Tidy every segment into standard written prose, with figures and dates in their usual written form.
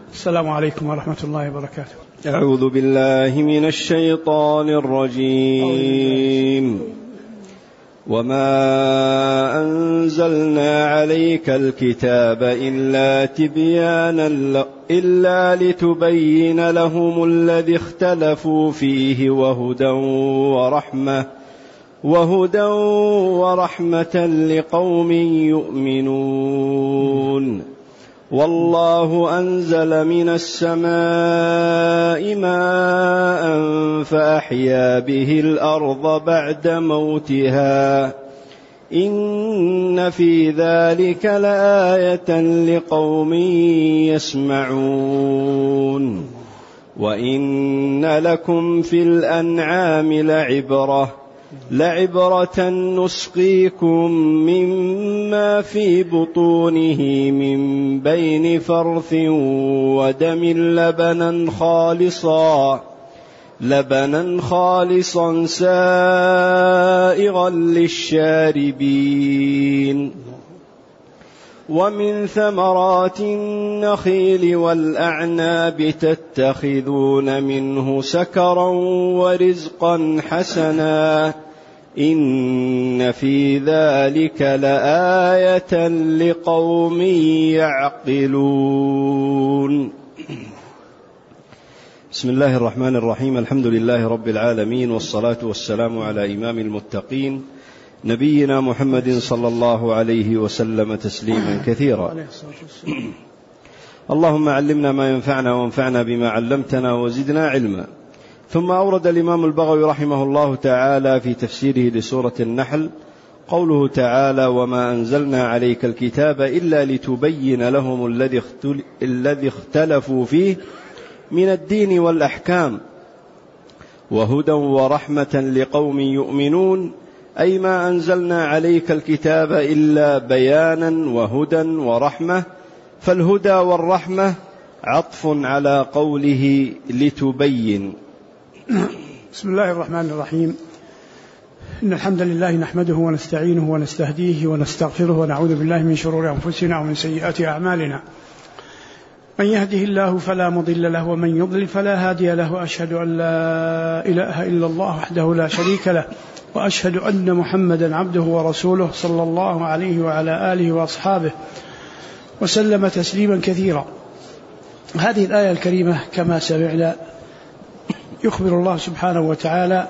السلام عليكم ورحمة الله وبركاته. أعوذ بالله من الشيطان الرجيم. وما أنزلنا عليك الكتاب إلا لتبين لهم الذي اختلفوا فيه وهدى ورحمة لقوم يؤمنون. والله أنزل من السماء ماء فأحيا به الأرض بعد موتها إن في ذلك لآية لقوم يسمعون. وإن لكم في الأنعام لعبرة نسقيكم مما في بطونه من بين فرث ودم لبنا خالصا سائغا للشاربين. ومن ثمرات النخيل والأعناب تتخذون منه سكرا ورزقا حسنا إن في ذلك لآية لقوم يعقلون. بسم الله الرحمن الرحيم. الحمد لله رب العالمين، والصلاة والسلام على إمام المتقين نبينا محمد صلى الله عليه وسلم تسليما كثيرا. اللهم علمنا ما ينفعنا وانفعنا بما علمتنا وزدنا علما. ثم أورد الإمام البغوي رحمه الله تعالى في تفسيره لسورة النحل قوله تعالى: وما أنزلنا عليك الكتاب إلا لتبين لهم الذي اختلفوا فيه من الدين والأحكام وهدى ورحمة لقوم يؤمنون، أي ما أنزلنا عليك الكتاب إلا بيانا وهدى ورحمة، فالهدى والرحمة عطف على قوله لتبين. بسم الله الرحمن الرحيم. إن الحمد لله نحمده ونستعينه ونستهديه ونستغفره ونعوذ بالله من شرور أنفسنا ومن سيئات أعمالنا. من يهده الله فلا مضل له ومن يضلل فلا هادي له، وأشهد أن لا إله إلا الله وحده لا شريك له، وأشهد أن محمدا عبده ورسوله صلى الله عليه وعلى آله وأصحابه وسلم تسليما كثيرا. هذه الآية الكريمة كما سمعنا يخبر الله سبحانه وتعالى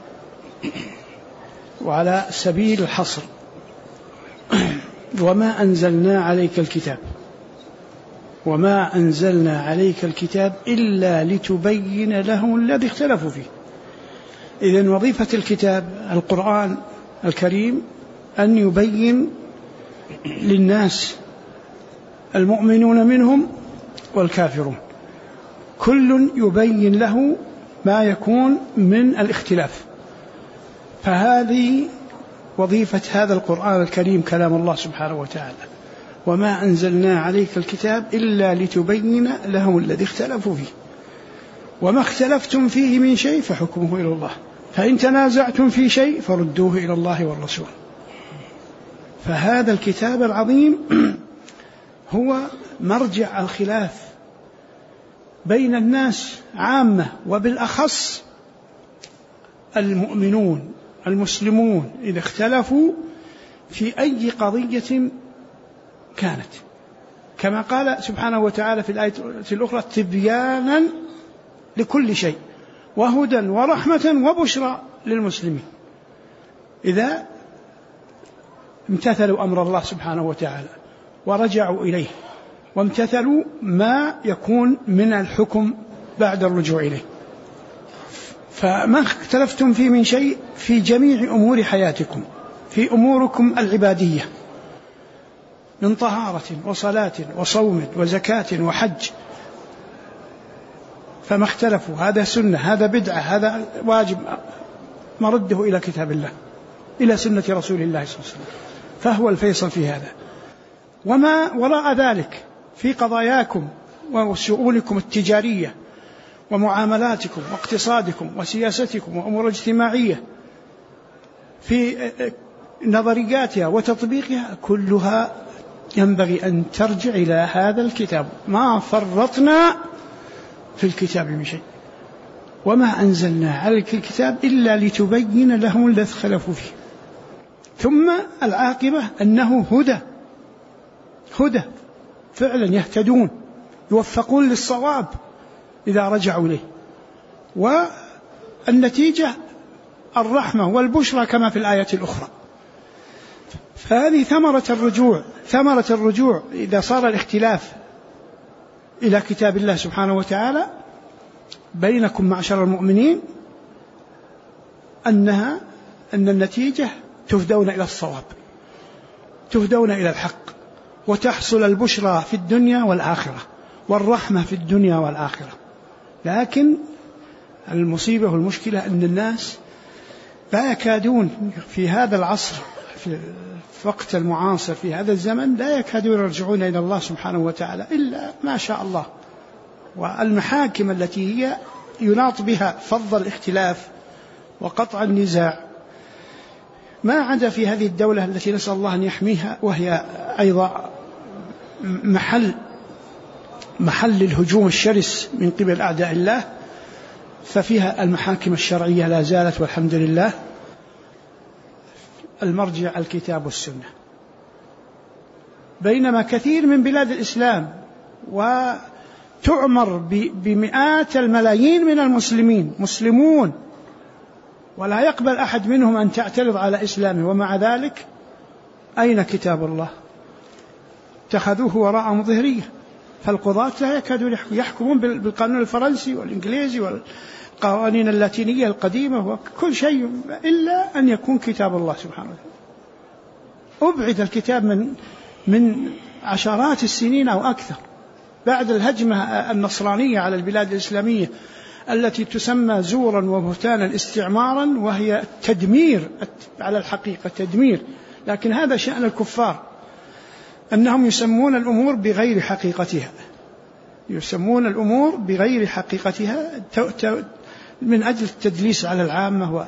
وعلى سبيل الحصر: وما أنزلنا عليك الكتاب، وما أنزلنا عليك الكتاب إلا لتبين لهم الذي اختلفوا فيه. إذن وظيفة الكتاب القرآن الكريم أن يبين للناس المؤمنون منهم والكافرون، كل يبين له ما يكون من الاختلاف. فهذه وظيفة هذا القرآن الكريم كلام الله سبحانه وتعالى: وما أنزلنا عليك الكتاب إلا لتبين لهم الذي اختلفوا فيه، وما اختلفتم فيه من شيء فحكمه إلى الله، فإن تنازعتم في شيء فردوه إلى الله والرسول. فهذا الكتاب العظيم هو مرجع الخلاف بين الناس عامة، وبالأخص المؤمنون المسلمون إذا اختلفوا في أي قضية كانت، كما قال سبحانه وتعالى في الآية الأخرى: تبيانا لكل شيء وهدى ورحمة وبشرى للمسلمين. إذا امتثلوا أمر الله سبحانه وتعالى ورجعوا إليه وامتثلوا ما يكون من الحكم بعد الرجوع إليه. فما اختلفتم فيه من شيء في جميع أمور حياتكم، في أموركم العبادية من طهارة وصلاة وصوم وزكاة وحج، فما اختلفوا، هذا سنة، هذا بدعة، هذا واجب، مرده إلى كتاب الله، إلى سنة رسول الله صلى الله عليه وسلم، فهو الفيصل في هذا. وما وراء ذلك في قضاياكم وشؤونكم التجارية ومعاملاتكم واقتصادكم وسياستكم وأمور اجتماعية في نظرياتها وتطبيقها كلها ينبغي أن ترجع إلى هذا الكتاب، ما فرطنا في الكتاب من شيء، وما أنزلنا عليك الكتاب إلا لتبين لهم الذي اختلفوا فيه. ثم العاقبة أنه هدى فعلا، يهتدون يوفقون للصواب إذا رجعوا إليه، والنتيجة الرحمة والبشرى كما في الآية الأخرى. فهذه ثمرة الرجوع إذا صار الاختلاف إلى كتاب الله سبحانه وتعالى بينكم معشر المؤمنين، أن النتيجة تهدون إلى الصواب، تهدون إلى الحق، وتحصل البشرى في الدنيا والآخرة والرحمة في الدنيا والآخرة. لكن المصيبة والمشكلة أن الناس لا يكادون في هذا العصر، في الوقت المعاصر في هذا الزمن، لا يكادون يرجعون إلى الله سبحانه وتعالى إلا ما شاء الله. والمحاكم التي هي يناط بها فض الاختلاف وقطع النزاع ما عدا في هذه الدولة التي نسأل الله أن يحميها، وهي أيضا محل الهجوم الشرس من قبل أعداء الله، ففيها المحاكم الشرعية لا زالت والحمد لله المرجع الكتاب والسنة. بينما كثير من بلاد الإسلام وتعمر بمئات الملايين من المسلمين مسلمون، ولا يقبل أحد منهم أن تعترض على إسلامه، ومع ذلك أين كتاب الله؟ اتخذوه وراء مظهرية. فالقضاة لا يكادون يحكمون بالقانون الفرنسي والإنجليزي والقوانين اللاتينية القديمة وكل شيء إلا أن يكون كتاب الله سبحانه وتعالى. أبعد الكتاب من عشرات السنين أو أكثر بعد الهجمة النصرانية على البلاد الإسلامية التي تسمى زورا وبهتانا استعمارا، وهي تدمير على الحقيقة، تدمير. لكن هذا شأن الكفار، أنهم يسمون الأمور بغير حقيقتها، يسمون الأمور بغير حقيقتها من أجل التدليس على العامة.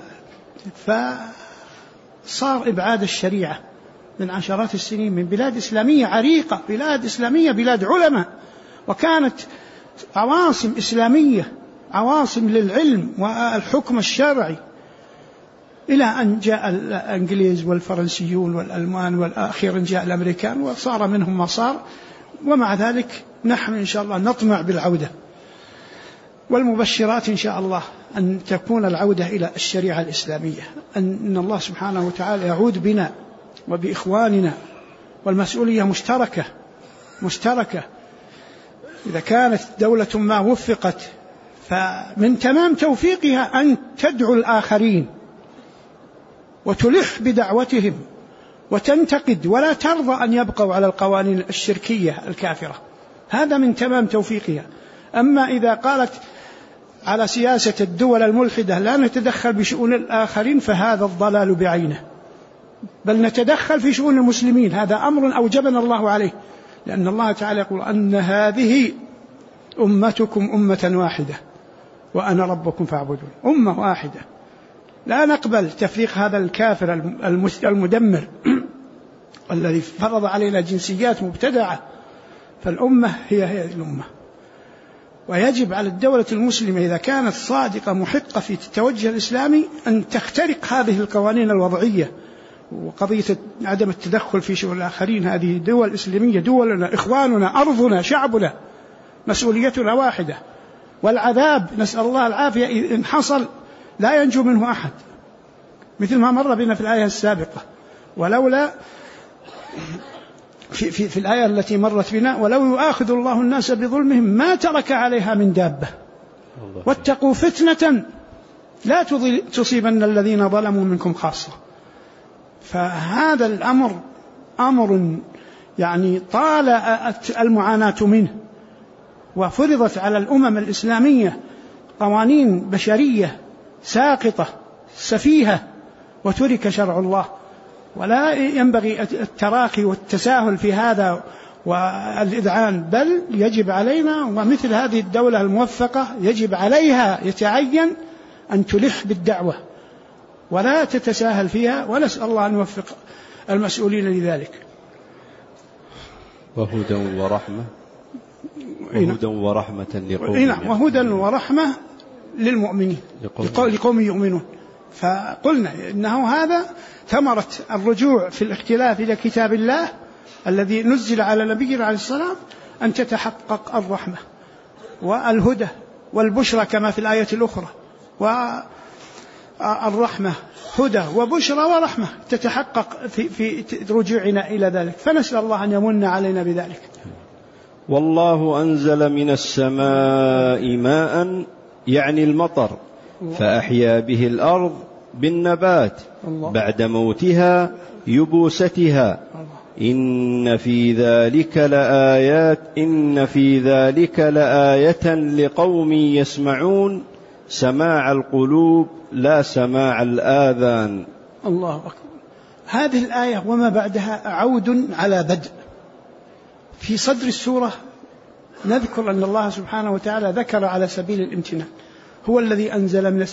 فصار إبعاد الشريعة من عشرات السنين من بلاد إسلامية عريقة، بلاد إسلامية، بلاد علماء، وكانت عواصم إسلامية، عواصم للعلم والحكم الشرعي، إلى أن جاء الإنجليز والفرنسيون والألمان، والأخيرا جاء الأمريكان، وصار منهم ما صار. ومع ذلك نحن إن شاء الله نطمع بالعودة، والمبشرات إن شاء الله أن تكون العودة إلى الشريعة الإسلامية، أن الله سبحانه وتعالى يعود بنا وبإخواننا، والمسؤولية مشتركة. إذا كانت دولة ما وفقت فمن تمام توفيقها أن تدعو الآخرين وتلح بدعوتهم وتنتقد، ولا ترضى أن يبقوا على القوانين الشركية الكافرة، هذا من تمام توفيقها. أما إذا قالت على سياسة الدول الملحدة لا نتدخل بشؤون الآخرين، فهذا الضلال بعينه، بل نتدخل في شؤون المسلمين، هذا أمر أوجبنا الله عليه، لأن الله تعالى يقول أن هذه أمتكم أمة واحدة وأنا ربكم فاعبدون. أمة واحدة، لا نقبل تفريق هذا الكافر المدمر الذي فرض علينا جنسيات مبتدعة. فالأمة هي الأمة، ويجب على الدولة المسلمة إذا كانت صادقة محقة في التوجه الإسلامي أن تخترق هذه القوانين الوضعية، وقضية عدم التدخل في شؤون الآخرين. هذه دول إسلامية، دولنا، إخواننا، أرضنا، شعبنا، مسؤوليتنا واحدة. والعذاب نسأل الله العافية إن حصل لا ينجو منه أحد، مثل ما مر بنا في الآية السابقة، ولولا في الآية التي مرت بنا ولو يؤاخذ الله الناس بظلمهم ما ترك عليها من دابة واتقوا فتنة لا تصيبن الذين ظلموا منكم خاصة. فهذا الأمر أمر يعني طال المعاناة منه، وفرضت على الأمم الإسلامية قوانين بشرية ساقطة سفيهة، وترك شرع الله. ولا ينبغي التراخي والتساهل في هذا والإذعان، بل يجب علينا، ومثل هذه الدولة الموفقة يجب عليها يتعين أن تلح بالدعوة ولا تتساهل فيها، ونسأل الله أن يوفق المسؤولين لذلك. وهدى ورحمة لقوم نعم، وهدى ورحمة للمؤمنين لقوم يؤمنون. فقلنا إنه هذا ثمرة الرجوع في الاختلاف إلى كتاب الله الذي نزل على نبينا عليه السلام، أن تتحقق الرحمة والهدى والبشرى كما في الآية الأخرى. والرحمة هدى وبشرى ورحمة تتحقق في رجوعنا إلى ذلك، فنسأل الله أن يمن علينا بذلك. والله أنزل من السماء ماء يعني المطر فأحيا به الأرض بالنبات بعد موتها يبوستها إن في ذلك لآية لقوم يسمعون سماع القلوب لا سماع الآذان. الله أكبر. هذه الآية وما بعدها عود على بدء. في صدر السورة نذكر أن الله سبحانه وتعالى ذكر على سبيل الامتنان هو الذي أنزل من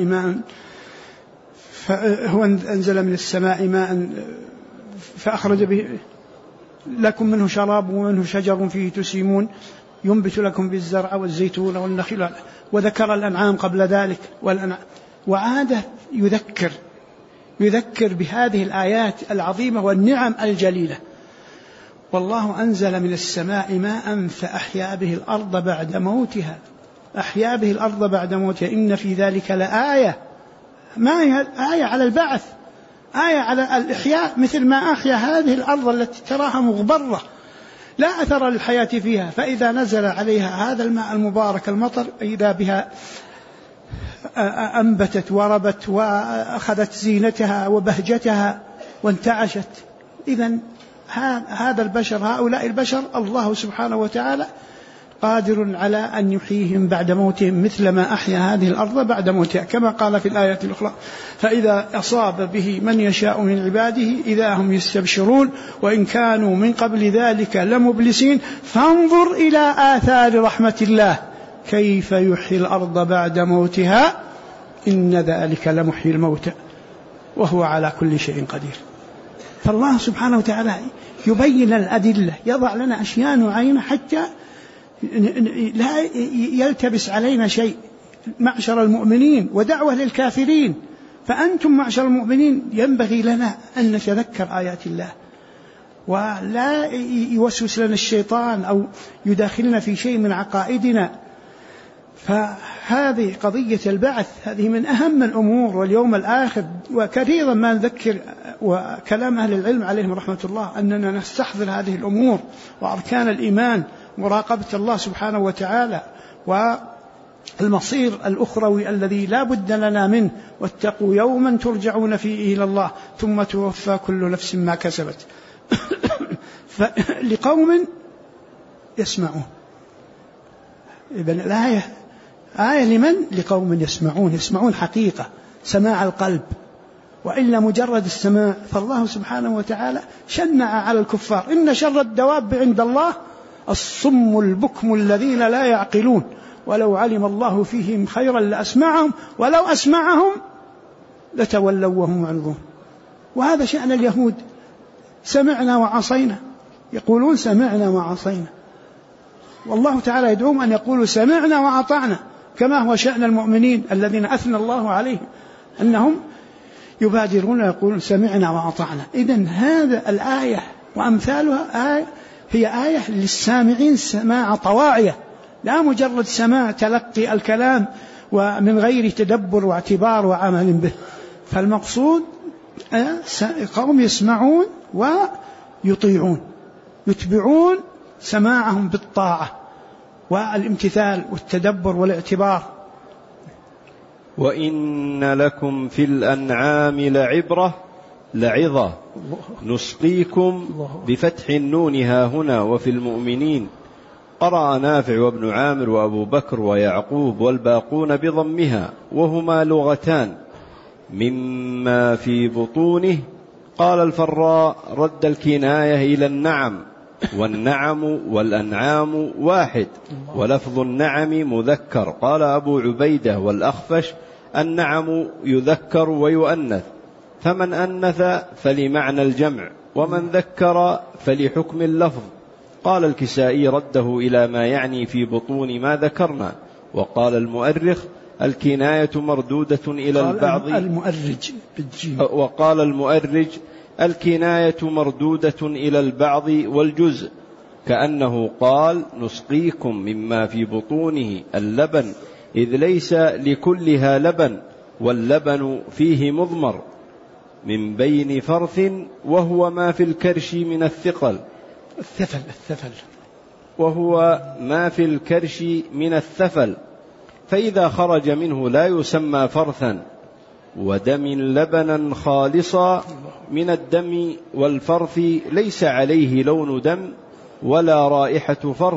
السماء ماء فأخرج به لكم منه شراب ومنه شجر فيه تسيمون ينبت لكم بالزرع والزيتون والنخيل، وذكر الأنعام قبل ذلك وعاد يذكر بهذه الآيات العظيمة والنعم الجليلة. والله أنزل من السماء ماء فأحيا به الأرض بعد موتها. أحيا به الأرض بعد موتها إن في ذلك لآية. ما هي آية على البعث، آية على الإحياء، مثل ما أحيا هذه الأرض التي تراها مغبرة لا أثر للحياة فيها، فإذا نزل عليها هذا الماء المبارك المطر إذا بها أنبتت وربت وأخذت زينتها وبهجتها وانتعشت. إذن هذا البشر، هؤلاء البشر، الله سبحانه وتعالى قادر على أن يحييهم بعد موتهم مثل ما أحيا هذه الأرض بعد موتها، كما قال في الآية الأخرى فإذا أصاب به من يشاء من عباده إذا هم يستبشرون وإن كانوا من قبل ذلك لمبلسين فانظر إلى آثار رحمة الله كيف يحيي الأرض بعد موتها إن ذلك لمحيي الموتى وهو على كل شيء قدير. فالله سبحانه وتعالى يبين الأدلة، يضع لنا أشياء معينة حتى لا يلتبس علينا شيء. معشر المؤمنين ودعوة للكافرين، فأنتم معشر المؤمنين ينبغي لنا أن نتذكر آيات الله ولا يوسوس لنا الشيطان أو يداخلنا في شيء من عقائدنا. فهذه قضية البعث هذه من أهم الأمور، واليوم الآخر، وكثيرا ما نذكر وكلام أهل العلم عليهم رحمة الله أننا نستحضر هذه الأمور وأركان الإيمان، مراقبة الله سبحانه وتعالى والمصير الأخروي الذي لا بد لنا منه، واتقوا يوما ترجعون فيه إلى الله ثم توفى كل نفس ما كسبت. لقوم يسمعون. إذن الآية آية لمن؟ لقوم يسمعون حقيقة سماع القلب، وإلا مجرد السماع. فالله سبحانه وتعالى شنع على الكفار إن شر الدواب عند الله الصم البكم الذين لا يعقلون ولو علم الله فيهم خيرا لأسمعهم ولو أسمعهم لتولوا وهم معرضون. وهذا شأن اليهود، سمعنا وعصينا، يقولون سمعنا وعصينا، والله تعالى يدعوهم أن يقولوا سمعنا وأطعنا، كما هو شأن المؤمنين الذين أثنى الله عليهم أنهم يبادرون يقولون سمعنا وأطعنا. إذن هذا الآية وأمثالها هي آية للسامعين سماع طواعية، لا مجرد سماع تلقي الكلام ومن غير تدبر واعتبار وعمل به. فالمقصود قوم يسمعون ويطيعون، يتبعون سماعهم بالطاعة والامتثال والتدبر والاعتبار. وإن لكم في الأنعام لعظة نسقيكم بفتح النون ها هنا وفي المؤمنين. قرأ نافع وابن عامر وأبو بكر ويعقوب والباقون بضمها، وهما لغتان مما في بطونه. قال الفراء رد الكناية إلى النعم، والنعم والأنعام واحد، ولفظ النعم مذكر. قال أبو عبيدة والأخفش النعم يذكر ويؤنث، فمن أنث فلمعنى الجمع، ومن ذكر فلحكم اللفظ. قال الكسائي رده إلى ما يعني في بطون ما ذكرنا. وقال المؤرخ الكناية مردودة إلى البعض. وقال المؤرج الكناية مردودة إلى البعض والجزء، كأنه قال نسقيكم مما في بطونه اللبن إذ ليس لكلها لبن، واللبن فيه مضمر من بين فرث وهو ما في الكرش من الثقل. الثفل وهو ما في الكرش من الثفل، فإذا خرج منه لا يسمى فرثا. ودم لبنا خالصا من الدم والفرث ليس عليه لون دم ولا رائحة فرث،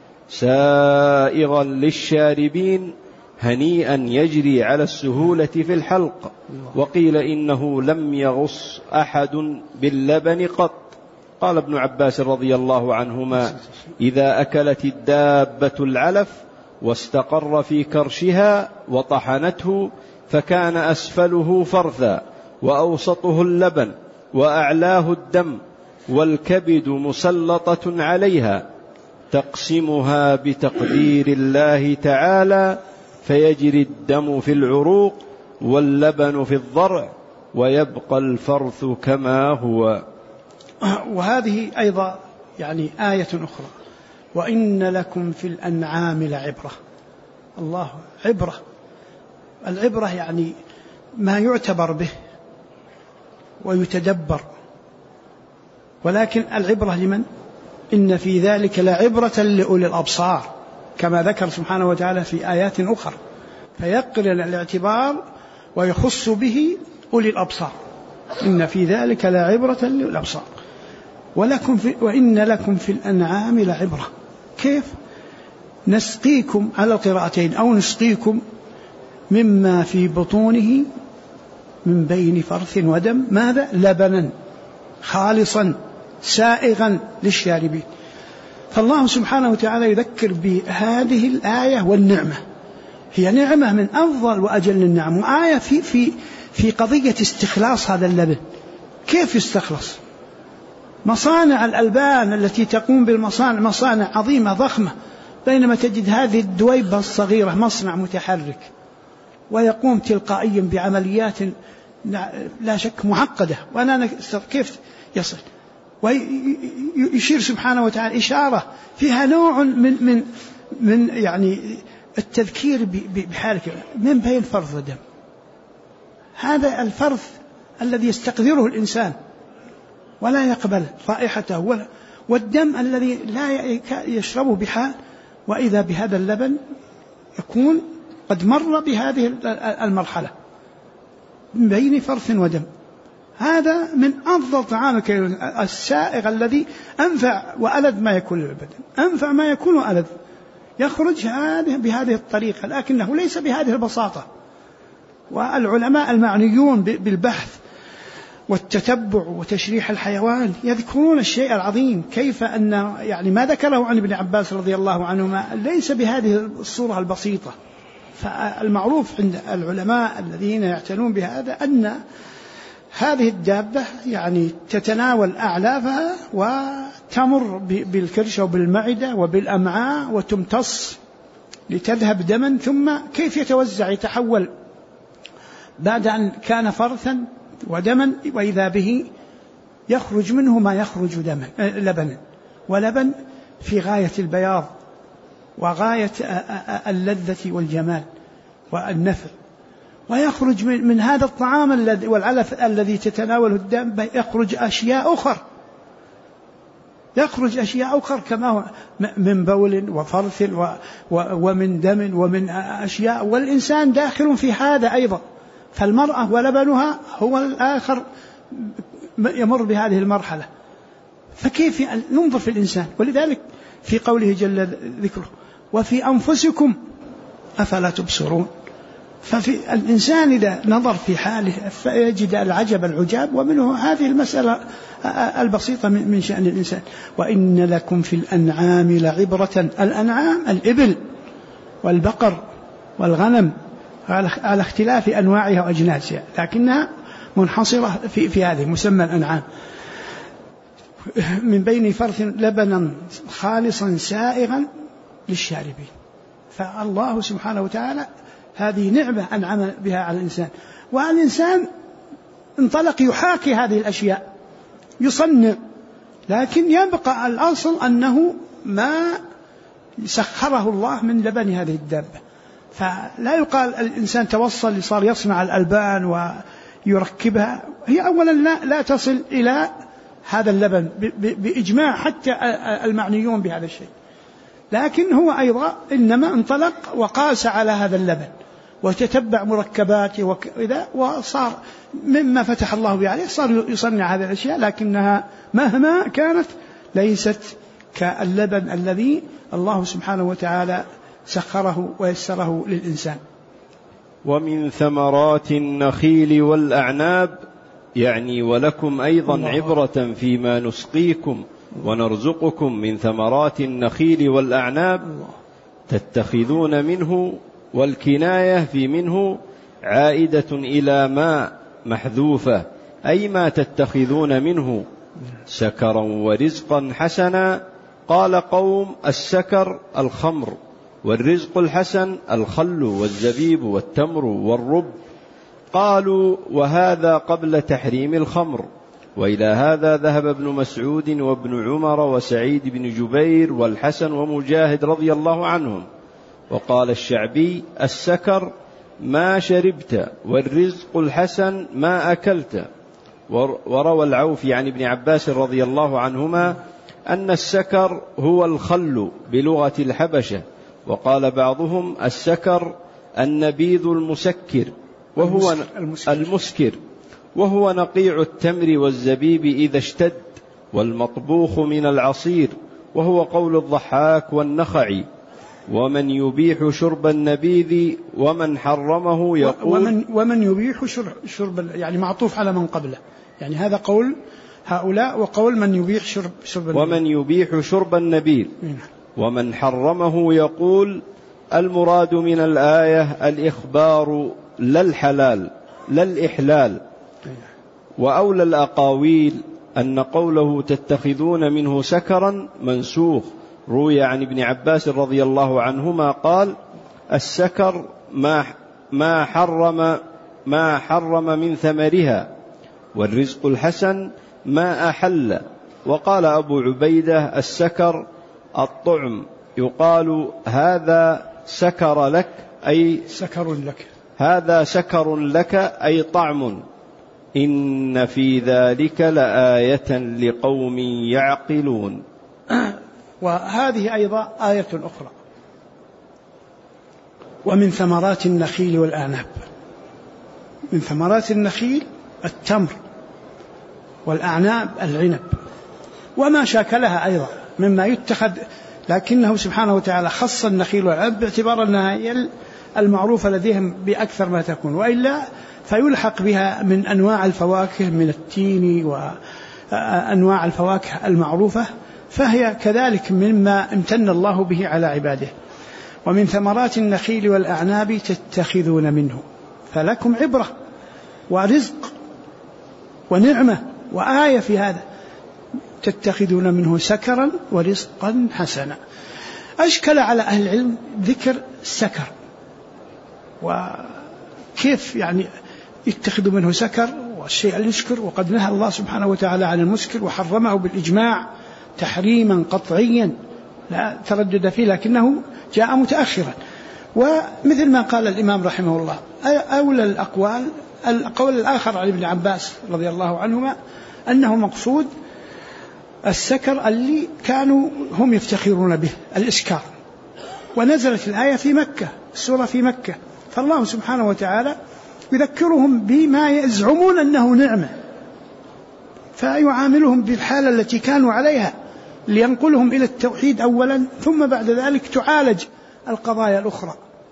سائغا للشاربين هنيئا يجري على السهولة في الحلق. وقيل إنه لم يغص أحد باللبن قط. قال ابن عباس رضي الله عنهما إذا أكلت الدابة العلف واستقر في كرشها وطحنته فكان أسفله فرثا وأوسطه اللبن وأعلاه الدم، والكبد مسلطة عليها تقسمها بتقدير الله تعالى، فيجري الدم في العروق واللبن في الضرع ويبقى الفرث كما هو. وهذه أيضا يعني آية أخرى، وإن لكم في الأنعام لعبرة. الله عبرة، العبرة يعني ما يعتبر به ويتدبر، ولكن العبرة لمن؟ إن في ذلك لعبرة لأولي الأبصار، كما ذكر سبحانه وتعالى في آيات أخرى، فيقرن الاعتبار ويخص به أولي الأبصار. إن في ذلك لعبرة لأولي الأبصار وإن لكم في الأنعام لعبرة. كيف؟ نسقيكم على القراءتين، أو نسقيكم مما في بطونه من بين فرث ودم، ماذا؟ لبنا خالصا سائغا للشاربين. فالله سبحانه وتعالى يذكر بهذه الآية والنعمة، هي نعمة من أفضل وأجل النعم، وآية في قضية استخلاص هذا اللبن. كيف يستخلص؟ مصانع الألبان التي تقوم بالمصانع مصانع عظيمة ضخمة، بينما تجد هذه الدويبة الصغيرة مصنع متحرك ويقوم تلقائيا بعمليات لا شك معقدة، وأنا كيف يصل؟ ويشير سبحانه وتعالى إشارة فيها نوع من يعني التذكير بحالك من بين فرث ودم. هذا الفرث الذي يستقذره الإنسان ولا يقبل رائحته، والدم الذي لا يشربه بحال، وإذا بهذا اللبن يكون قد مر بهذه المرحلة من بين فرث ودم. هذا من أفضل طعامك السائغ الذي أنفع وألذ ما يكون للبدن، أنفع ما يكون ألذ، يخرج بهذه الطريقة، لكنه ليس بهذه البساطة. والعلماء المعنيون بالبحث والتتبع وتشريح الحيوان يذكرون الشيء العظيم، كيف أن يعني ما ذكره عن ابن عباس رضي الله عنهما ليس بهذه الصورة البسيطة. فالمعروف عند العلماء الذين يعتنون بهذا أن هذه الدابة يعني تتناول أعلافها وتمر بالكرش وبالمعدة وبالأمعاء وتمتص لتذهب دما، ثم كيف يتوزع يتحول بعد أن كان فرثا ودما، وإذا به يخرج منه ما يخرج لبنا، ولبن في غاية البياض وغاية اللذة والجمال والنفع. ويخرج من هذا الطعام والعلف الذي تتناوله الدابة يخرج أشياء أخرى كما هو من بول وفرث ومن دم ومن أشياء، والإنسان داخل في هذا أيضا. فالمرأة ولبنها هو الآخر يمر بهذه المرحلة. فكيف ننظر في الإنسان؟ ولذلك في قوله جل ذكره وفي أنفسكم أفلا تبصرون. ففي الإنسان إذا نظر في حاله فيجد العجب العجاب، ومنه هذه المسألة البسيطة من شأن الإنسان. وإن لكم في الأنعام لعبرة. الأنعام الإبل والبقر والغنم على اختلاف أنواعها وأجناسها، لكنها منحصرة في هذه مسمى الأنعام. من بين فرث لبنا خالصا سائغا للشاربين. فالله سبحانه وتعالى هذه نعمة أنعم بها على الإنسان، والإنسان انطلق يحاكي هذه الأشياء يصنع، لكن يبقى الأصل أنه ما سخره الله من لبن هذه الدابة. فلا يقال الإنسان توصل صار يصنع الألبان ويركبها، هي أولا لا تصل إلى هذا اللبن بإجماع حتى المعنيون بهذا الشيء، لكن هو أيضا إنما انطلق وقاس على هذا اللبن وتتبع مركباته وكذا، وصار مما فتح الله به عليه صار يصنع هذه الأشياء، لكنها مهما كانت ليست كاللبن الذي الله سبحانه وتعالى سخره ويسره للإنسان. ومن ثمرات النخيل والأعناب، يعني ولكم أيضا عبرة فيما نسقيكم ونرزقكم من ثمرات النخيل والأعناب تتخذون منه، والكناية في منه عائدة إلى ما محذوفة، أي ما تتخذون منه سكرا ورزقا حسنا. قال قوم السكر الخمر، والرزق الحسن الخل والزبيب والتمر والرب. قالوا وهذا قبل تحريم الخمر. وإلى هذا ذهب ابن مسعود وابن عمر وسعيد بن جبير والحسن ومجاهد رضي الله عنهم. وقال الشعبي السكر ما شربت، والرزق الحسن ما أكلت. وروى العوفي عن ابن عباس رضي الله عنهما أن السكر هو الخل بلغة الحبشة. وقال بعضهم السكر النبيذ المسكر وهو المسكر، وهو نقيع التمر والزبيب إذا اشتد، والمطبوخ من العصير، وهو قول الضحاك والنخعي. ومن يبيح شرب النبيذ ومن حرمه يقول ومن يبيح شرب، يعني معطوف على من قبله، يعني هذا قول هؤلاء وقول من يبيح شرب النبيذ. ومن يبيح شرب النبيذ ومن حرمه يقول المراد من الآية الإخبار لا الحلال لا الإحلال. وأولى الأقاويل أن قوله تتخذون منه سكرا منسوخ. روي عن ابن عباس رضي الله عنهما قال السكر ما حرم من ثمرها، والرزق الحسن ما أحل. وقال أبو عبيدة السكر الطعم، يقال هذا سكر لك أي سكر لك، هذا سكر لك أي طعم. إن في ذلك لآية لقوم يعقلون. وهذه أيضا آية أخرى. ومن ثمرات النخيل والأعناب، من ثمرات النخيل التمر، والأعناب العنب، وما شاكلها أيضا مما يتخذ، لكنه سبحانه وتعالى خص النخيل والعنب باعتبار أنها هي المعروفة لديهم بأكثر ما تكون، وإلا فيلحق بها من أنواع الفواكه من التين وأنواع الفواكه المعروفة، فهي كذلك مما امتن الله به على عباده. ومن ثمرات النخيل والأعناب تتخذون منه، فلكم عبرة ورزق ونعمة وآية في هذا، تتخذون منه سكرا ورزقا حسنا. أشكل على أهل العلم ذكر السكر، وكيف يعني يتخذوا منه سكر والشيء المسكر، وقد نهى الله سبحانه وتعالى عن المسكر وحرمه بالإجماع تحريما قطعيا لا تردد فيه، لكنه جاء متأخرا. ومثل ما قال الإمام رحمه الله أولى الأقوال القول الآخر عن ابن عباس رضي الله عنهما أنه مقصود السكر اللي كانوا هم يفتخرون به، الإسكار. ونزلت الآية في مكة، السورة في مكة، فالله سبحانه وتعالى يذكرهم بما يزعمون أنه نعمة، فيعاملهم بالحالة التي كانوا عليها لينقلهم إلى التوحيد أولا، ثم بعد ذلك تعالج القضايا الأخرى،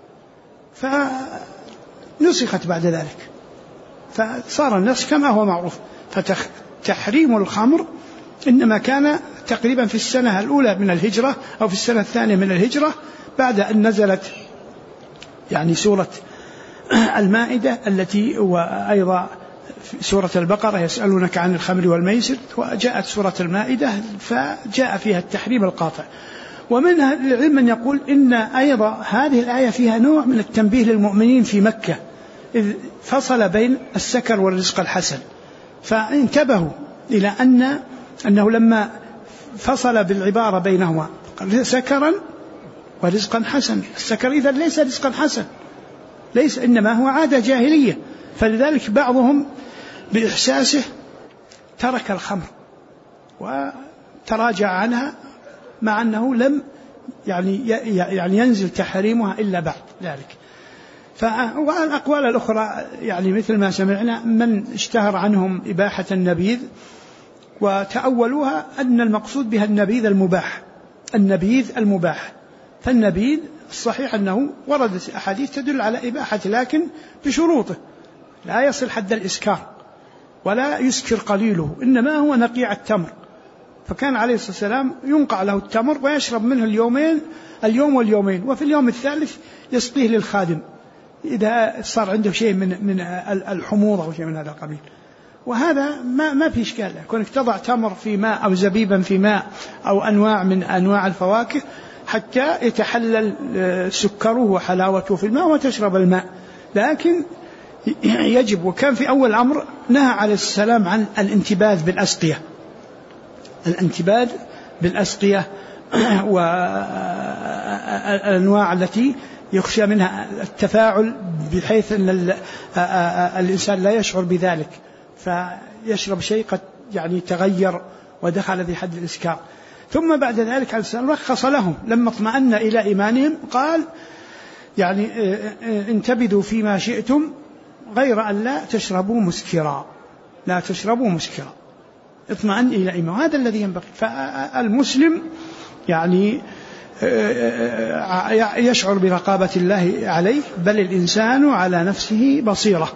فنسخت بعد ذلك، فصار النسخ كما هو معروف. فتحريم الخمر إنما كان تقريبا في السنة الأولى من الهجرة أو في السنة الثانية من الهجرة، بعد أن نزلت يعني سورة المائدة التي وأيضا في سورة البقرة يسألونك عن الخمر والميسر، وجاءت سورة المائدة فجاء فيها التحريم القاطع. ومن العلم من يقول إن أيضا هذه الآية فيها نوع من التنبيه للمؤمنين في مكة، إذ فصل بين السكر والرزق الحسن، فانتبهوا إلى أنه لما فصل بالعبارة بينهما سكرا ورزقا حسن. السكر إذا ليس رزقا حسن، ليس، إنما هو عادة جاهلية. فلذلك بعضهم بإحساسه ترك الخمر وتراجع عنها، مع أنه لم يعني ينزل تحريمها إلا بعد ذلك. والأقوال الأخرى يعني مثل ما سمعنا من اشتهر عنهم إباحة النبيذ، وتأولوها أن المقصود بها النبيذ المباح، النبيذ المباح. فالنبيذ الصحيح أنه وردت أحاديث تدل على إباحة، لكن بشروطه، لا يصل حد الإسكار ولا يسكر قليله، إنما هو نقيع التمر. فكان عليه الصلاة والسلام ينقع له التمر ويشرب منه اليوم واليومين، وفي اليوم الثالث يسقيه للخادم إذا صار عنده شيء من الحموضة أو شيء من هذا القبيل. وهذا ما في إشكال، كونك تضع تمر في ماء أو زبيبا في ماء أو أنواع من أنواع الفواكه حتى يتحلل سكره وحلاوته في الماء وتشرب الماء. لكن يجب، وكان في أول الأمر نهى عليه السلام عن الانتباذ بالأسقية، الانتباذ بالأسقية والأنواع التي يخشى منها التفاعل، بحيث أن الإنسان لا يشعر بذلك فيشرب شيء قد يعني تغير ودخل في حد الإسكار. ثم بعد ذلك عليه السلام رخص لهم لما اطمأن إلى إيمانهم، قال يعني انتبذوا فيما شئتم غير أن لا تشربوا مسكرا، لا تشربوا مسكرا، اطمأن إلى إيمان. هذا الذي ينبغي. فالمسلم يعني يشعر برقابة الله عليه، بل الإنسان على نفسه بصيرة.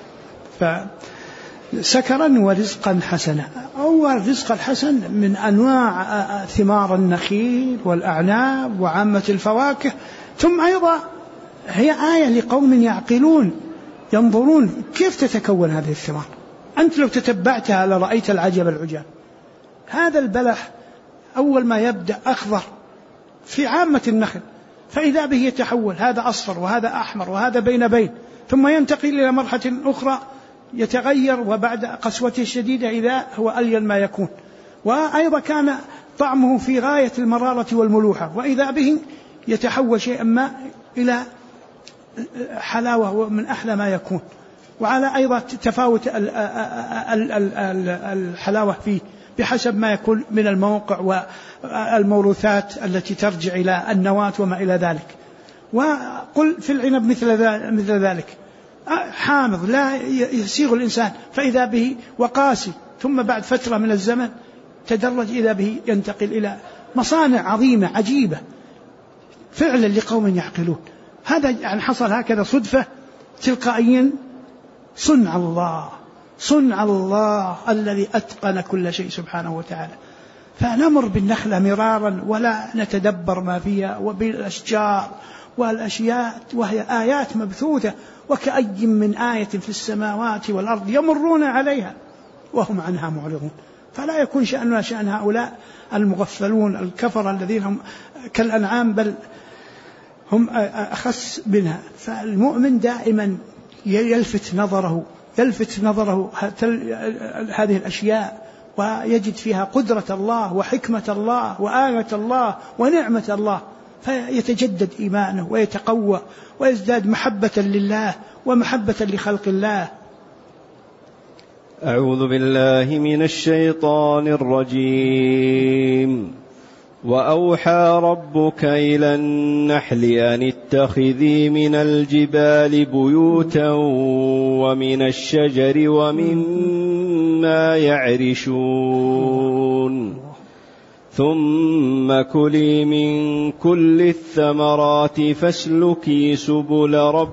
فسكرا ورزقا حسنا، أو الرزق الحسن من أنواع ثمار النخيل والأعناب وعامة الفواكه. ثم أيضا هي آية لقوم يعقلون ينظرون كيف تتكون هذه الثمار. أنت لو تتبعتها لرأيت العجب العجاب. هذا البلح أول ما يبدأ أخضر في عامة النخل، فإذا به يتحول، هذا أصفر وهذا أحمر وهذا بين، ثم ينتقل إلى مرحلة أخرى يتغير، وبعد قسوته الشديدة إذا هو ألين ما يكون. وأيضا كان طعمه في غاية المرارة والملوحة، وإذا به يتحول شيئا ما إلى حلاوة ومن أحلى ما يكون. وعلى أيضا تفاوت الحلاوة فيه بحسب ما يكون من الموقع والموروثات التي ترجع إلى النواة وما إلى ذلك. وقل في العنب مثل ذلك، حامض لا يسيغ الإنسان فإذا به وقاسي، ثم بعد فترة من الزمن تدرج إذا به ينتقل إلى مصانع عظيمة عجيبة فعلا لقوم يعقلون. هذا يعني حصل هكذا صدفة تلقائيا، صنع الله الذي أتقن كل شيء سبحانه وتعالى. فنمر بالنخلة مرارا ولا نتدبر ما فيها، وبالأشجار والأشياء وهي آيات مبثوثة، وكأي من آية في السماوات والأرض يمرون عليها وهم عنها معرضون. فلا يكون شأننا شأن هؤلاء المغفلون الكفر الذين هم كالأنعام، بل هم أخس منها. فالمؤمن دائما يلفت نظره هذه الأشياء، ويجد فيها قدرة الله وحكمة الله وآية الله ونعمة الله، فيتجدد إيمانه ويتقوى ويزداد محبة لله ومحبة لخلق الله. أعوذ بالله من الشيطان الرجيم. وأوحى ربك إلى النحل أن اتخذي من الجبال بيوتا ومن الشجر ومما يعرشون ثم كلي من كل الثمرات فاسلكي سبل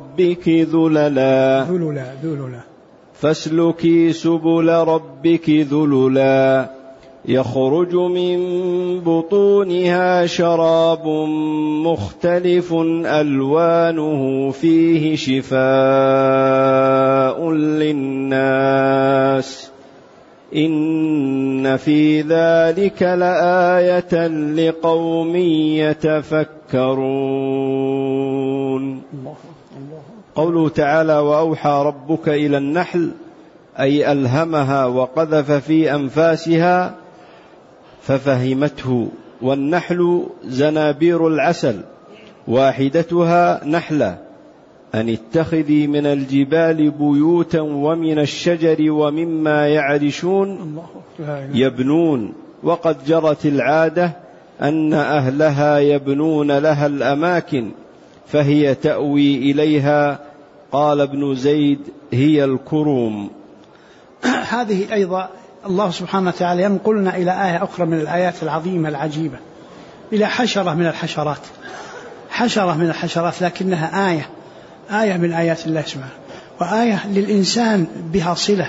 ربك ذللا يخرج من بطونها شراب مختلف ألوانه فيه شفاء للناس إن في ذلك لآية لقوم يتفكرون. قوله تعالى وأوحى ربك إلى النحل أي ألهمها وقذف في أنفاسها ففهمته. والنحل زنابير العسل واحدتها نحلة أن اتخذي من الجبال بيوتا ومن الشجر ومما يعرشون يبنون وقد جرت العادة أن أهلها يبنون لها الأماكن فهي تأوي إليها. قال ابن زيد هي الكروم. هذه أيضا الله سبحانه وتعالى ينقلنا إلى آية أخرى من الآيات العظيمة العجيبة، إلى حشرة من الحشرات لكنها آية من آيات الله سبحانه، وآية للإنسان بها صلة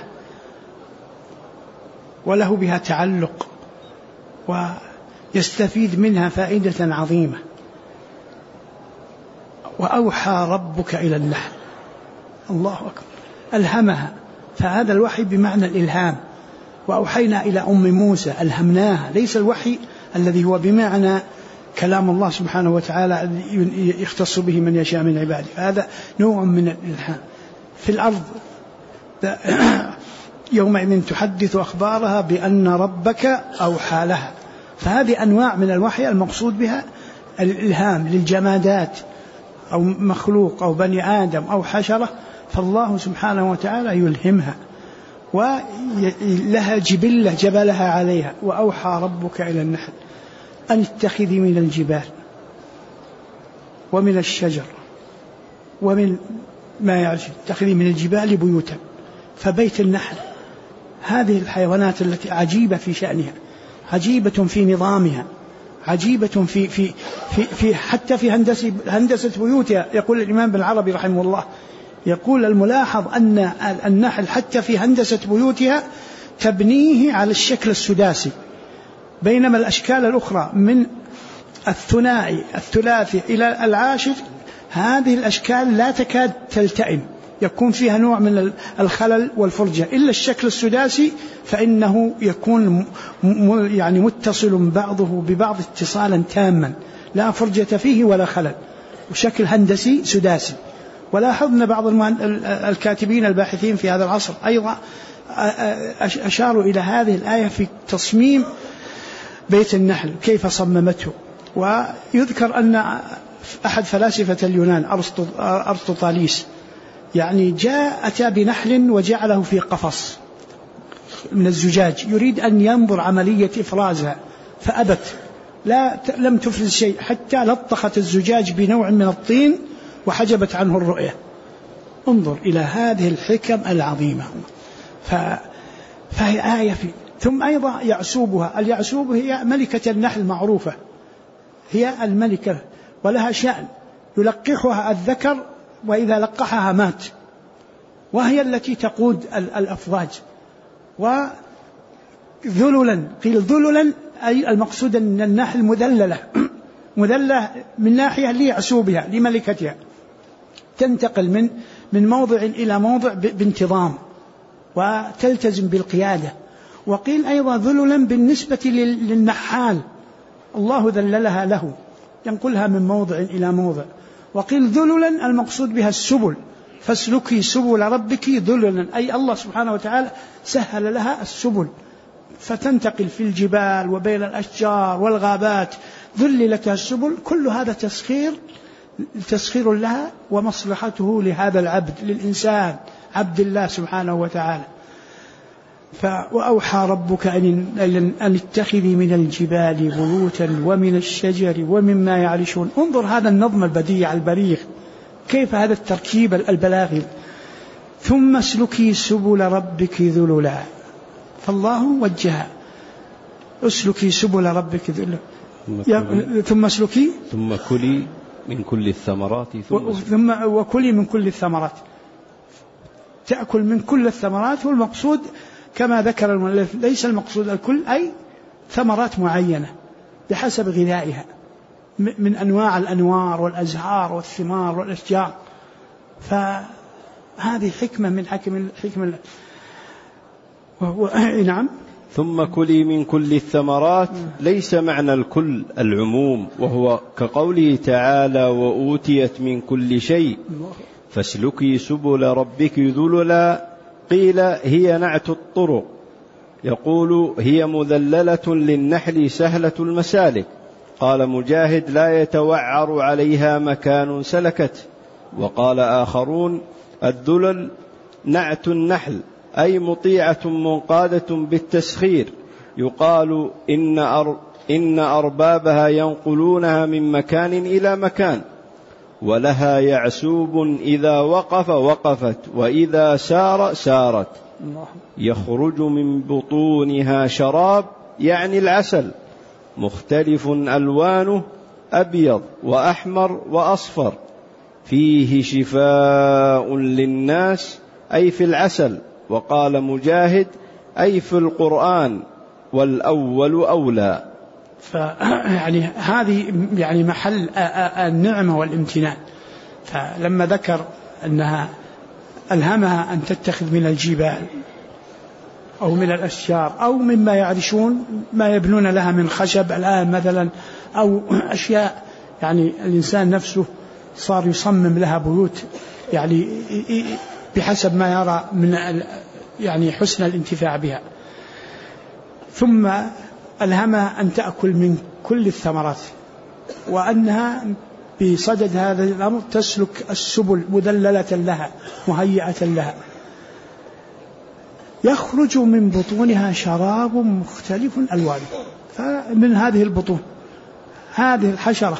وله بها تعلق ويستفيد منها فائدة عظيمة. وأوحى ربك إلى النحل، الله أكبر، ألهمها، فهذا الوحي بمعنى الإلهام. وأوحينا إلى أم موسى، ألهمناها، ليس الوحي الذي هو بمعنى كلام الله سبحانه وتعالى يختص به من يشاء من عباده، هذا نوع من الإلهام. في الأرض يومئذ تحدث أخبارها بأن ربك أوحى لها، فهذه أنواع من الوحي المقصود بها الإلهام للجمادات أو مخلوق أو بني آدم أو حشرة، فالله سبحانه وتعالى يلهمها ولها جبلة جبلها عليها. وأوحى ربك إلى النحل أن اتخذي من الجبال ومن الشجر ومن ما يعرش، اتخذي من الجبال بيوتا. فبيت النحل هذه الحيوانات التي عجيبة في شأنها، عجيبة في نظامها، عجيبة في حتى في هندسة بيوتها. يقول الإمام بن العربي رحمه الله، يقول الملاحظ أن النحل حتى في هندسة بيوتها تبنيه على الشكل السداسي، بينما الأشكال الأخرى من الثنائي الثلاثي إلى العاشر هذه الأشكال لا تكاد تلتئم، يكون فيها نوع من الخلل والفرجة، إلا الشكل السداسي فإنه يكون يعني متصل بعضه ببعض اتصالا تاما لا فرجة فيه ولا خلل، وشكل هندسي سداسي. ولاحظنا بعض الكاتبين الباحثين في هذا العصر أيضا أشاروا إلى هذه الآية في تصميم بيت النحل كيف صممته. ويذكر أن أحد فلاسفة اليونان أرسطوطاليس يعني أتى بنحل وجعله في قفص من الزجاج، يريد أن ينظر عملية إفرازها فأبت، لم تفرز شيء حتى لطخت الزجاج بنوع من الطين وحجبت عنه الرؤية. انظر إلى هذه الحكم العظيمة. فهي آية ثم أيضا يعسوبها، اليعسوب هي ملكة النحل معروفة، هي الملكة ولها شأن، يلقحها الذكر وإذا لقحها مات، وهي التي تقود الأفواج. وذللا، قيل ذللا أي المقصود أن النحل مذللة من ناحية ليعسوبها لملكتها، تنتقل من موضع إلى موضع بانتظام وتلتزم بالقيادة. وقيل أيضا ذللا بالنسبة للنحال، الله ذللها له ينقلها من موضع إلى موضع. وقيل ذللا المقصود بها السبل، فاسلكي سبل ربك ذللا، أي الله سبحانه وتعالى سهل لها السبل فتنتقل في الجبال وبين الأشجار والغابات، ذللتها السبل. كل هذا تسخير لها ومصلحته لهذا العبد، للإنسان عبد الله سبحانه وتعالى. وأوحى ربك أن اتخذي من الجبال بيوتا ومن الشجر ومما يعرشون. انظر هذا النظم البديع البليغ، كيف هذا التركيب البلاغي. ثم اسلكي سبل ربك ذللا، فالله وجهها، اسلكي سبل ربك ذللا، ثم اسلكي ثم كلي من كل الثمرات وكلي من كل الثمرات، تأكل من كل الثمرات. والمقصود كما ذكر المؤلف ليس المقصود الكل، أي ثمرات معينة بحسب غذائها من أنواع الأنوار والأزهار والثمار والأشجار. هذه حكمة من حكم نعم. ثم كلي من كل الثمرات ليس معنى الكل العموم، وهو كقوله تعالى وأوتيت من كل شيء فاسلكي سبل ربك ذللا، قيل هي نعت الطرق، يقول هي مذللة للنحل سهلة المسالك. قال مجاهد لا يتوعر عليها مكان سلكت. وقال آخرون الذلل نعت النحل أي مطيعة منقادة بالتسخير، يقال إن أربابها ينقلونها من مكان إلى مكان. ولها يعسوب إذا وقف وقفت وإذا سار سارت، يخرج من بطونها شراب يعني العسل مختلف ألوانه أبيض وأحمر وأصفر فيه شفاء للناس أي في العسل. وقال مجاهد أي في القرآن والأول أولى. يعني هذه يعني محل النعمة والامتنان. فلما ذكر أنها ألهمها أن تتخذ من الجبال أو من الأشجار أو مما يعرشون ما يبنون لها من خشب الآن مثلا، أو أشياء يعني الإنسان نفسه صار يصمم لها بيوت يعني بحسب ما يرى من يعني حسن الانتفاع بها. ثم ألهمها أن تأكل من كل الثمرات، وأنها بصدد هذا الأمر تسلك السبل مذللة لها مهيئة لها، يخرج من بطونها شراب مختلف ألوانه. فمن هذه البطون هذه الحشرة.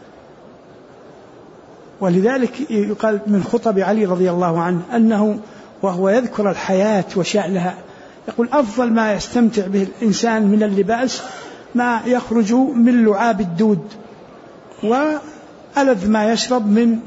ولذلك يقال من خطب علي رضي الله عنه أنه وهو يذكر الحياة وشأنها يقول أفضل ما يستمتع به الإنسان من اللباس ما يخرج من لعاب الدود، وألذ ما يشرب من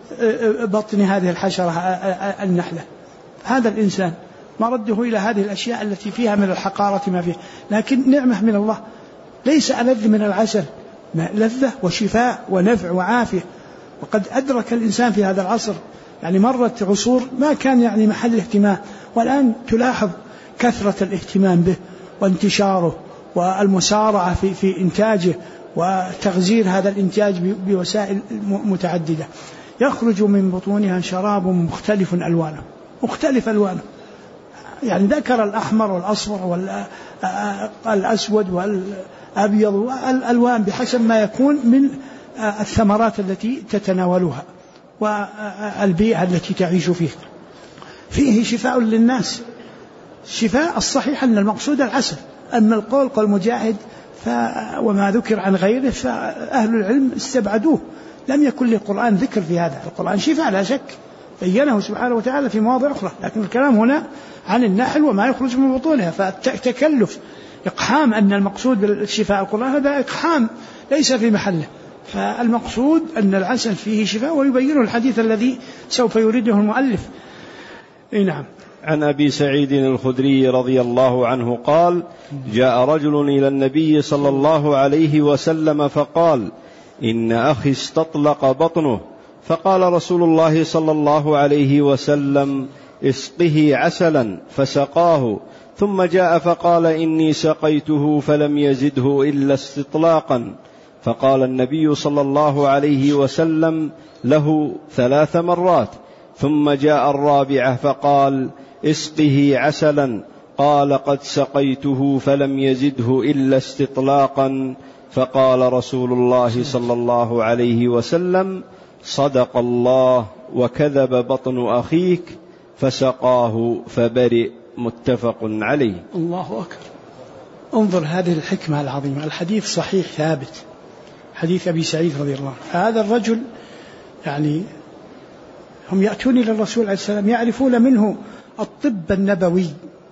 بطن هذه الحشرة النحلة. هذا الإنسان مرده إلى هذه الأشياء التي فيها من الحقارة ما فيها، لكن نعمة من الله. ليس ألذ من العسل، لذة وشفاء ونفع وعافية. وقد أدرك الإنسان في هذا العصر يعني مرت عصور ما كان يعني محل اهتمام، والآن تلاحظ كثرة الاهتمام به وانتشاره والمسارعة في إنتاجه وتغزير هذا الإنتاج بوسائل متعددة. يخرج من بطونها شراب مختلف ألوانه، مختلف ألوانه، يعني ذكر الأحمر والأصفر والأسود والأبيض والألوان بحسب ما يكون من الثمرات التي تتناولها والبيئة التي تعيش فيها. فيه شفاء للناس. شفاء الصحيح أن المقصود العسل، أما القول قول مجاهد وما ذكر عن غيره فأهل العلم استبعدوه، لم يكن للقرآن ذكر في هذا. القرآن شفاء لا شك، بينه سبحانه وتعالى في مواضع أخرى، لكن الكلام هنا عن النحل وما يخرج من بطونها. فتكلف إقحام أن المقصود بالشفاء القرآن هذا إقحام ليس في محله. فالمقصود أن العسل فيه شفاء، ويبينه الحديث الذي سوف يريده المؤلف. نعم. عن أبي سعيد الخدري رضي الله عنه قال جاء رجل إلى النبي صلى الله عليه وسلم فقال إن أخي استطلق بطنه، فقال رسول الله صلى الله عليه وسلم اسقه عسلا، فسقاه، ثم جاء فقال إني سقيته فلم يزده إلا استطلاقا، فقال النبي صلى الله عليه وسلم له 3 مرات، ثم جاء الرابعة فقال اسقه عسلا، قال قد سقيته فلم يزده إلا استطلاقا، فقال رسول الله صلى الله عليه وسلم صدق الله وكذب بطن أخيك، فسقاه فبرئ. متفق عليه. الله أكبر. انظر هذه الحكمة العظيمة. الحديث صحيح ثابت، حديث أبي سعيد رضي الله عنه. هذا الرجل يعني هم يأتون إلى الرسول عليه السلام يعرفون منه الطب النبوي،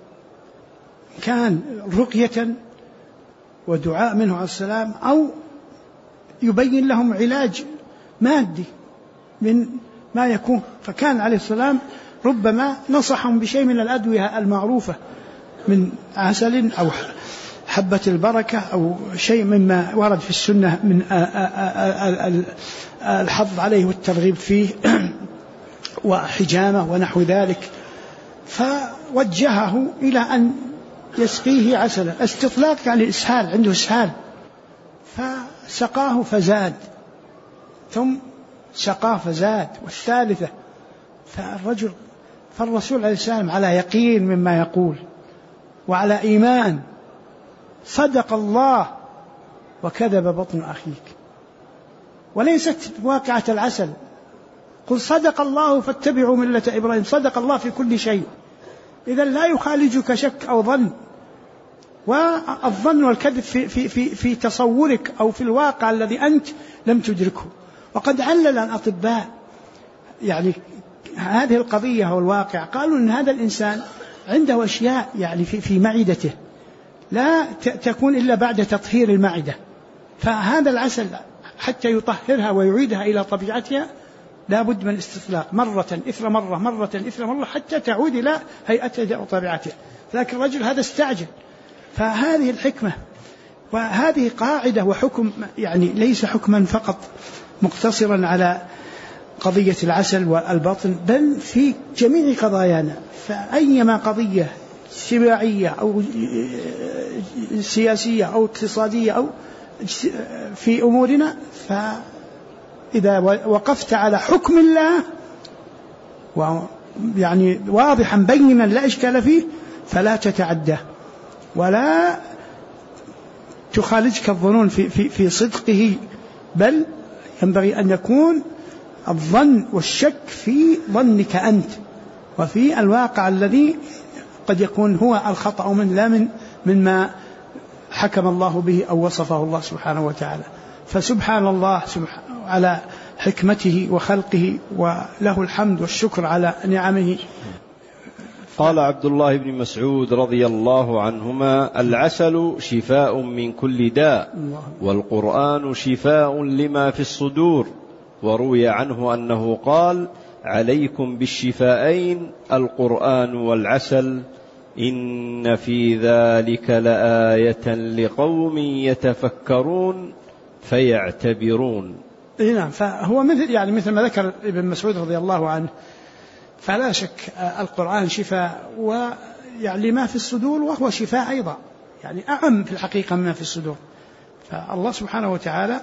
كان رقية ودعاء منه عليه السلام، أو يبين لهم علاج مادي من ما يكون. فكان عليه السلام ربما نصحهم بشيء من الأدوية المعروفة من عسل أو حبة البركة أو شيء مما ورد في السنة من الحظ عليه والترغيب فيه وحجامة ونحو ذلك، فوجهه إلى أن يسقيه عسلا. استطلاق يعني إسهال، عنده إسهال، فسقاه فزاد، ثم سقاه فزاد، والثالثة. فالرسول عليه السلام على يقين مما يقول وعلى إيمان، صدق الله وكذب بطن أخيك. وليست واقعة العسل، قل صدق الله فاتبعوا ملة إبراهيم، صدق الله في كل شيء، إذا لا يخالجك شك أو ظن. والظن والكذب في تصورك أو في الواقع الذي أنت لم تدركه. وقد علل الأطباء يعني هذه القضية والواقع، قالوا أن هذا الإنسان عنده أشياء يعني في معدته لا تكون إلا بعد تطهير المعدة، فهذا العسل حتى يطهرها ويعيدها إلى طبيعتها لا بد من استطلاق مرة إثر مرة، مرة إثر مرة، حتى تعود إلى هيئتها وطبيعتها. لكن الرجل هذا استعجل. فهذه الحكمة، وهذه قاعدة وحكم، يعني ليس حكما فقط مقتصرا على قضية العسل والبطن، بل في جميع قضايانا. فأيما قضية سباعية أو سياسية أو اقتصادية أو في أمورنا، فإذا وقفت على حكم الله يعني واضحا بينا لا إشكال فيه، فلا تتعدى ولا تخالجك الظنون في صدقه، بل ينبغي أن يكون الظن والشك في ظنك أنت وفي الواقع الذي قد يكون هو الخطأ من لا مما حكم الله به أو وصفه الله سبحانه وتعالى. فسبحان الله على حكمته وخلقه، وله الحمد والشكر على نعمه. قال عبد الله بن مسعود رضي الله عنهما: العسل شفاء من كل داء، والقرآن شفاء لما في الصدور. وروي عنه أنه قال: عليكم بالشفاءين القرآن والعسل، إن في ذلك لآية لقوم يتفكرون فيعتبرون. نعم، فهو مثل ما ذكر ابن مسعود رضي الله عنه، فلا شك القرآن شفاء ويعني ما في الصدور، وهو شفاء أيضا، يعني أعم في الحقيقة مما في الصدور. فالله سبحانه وتعالى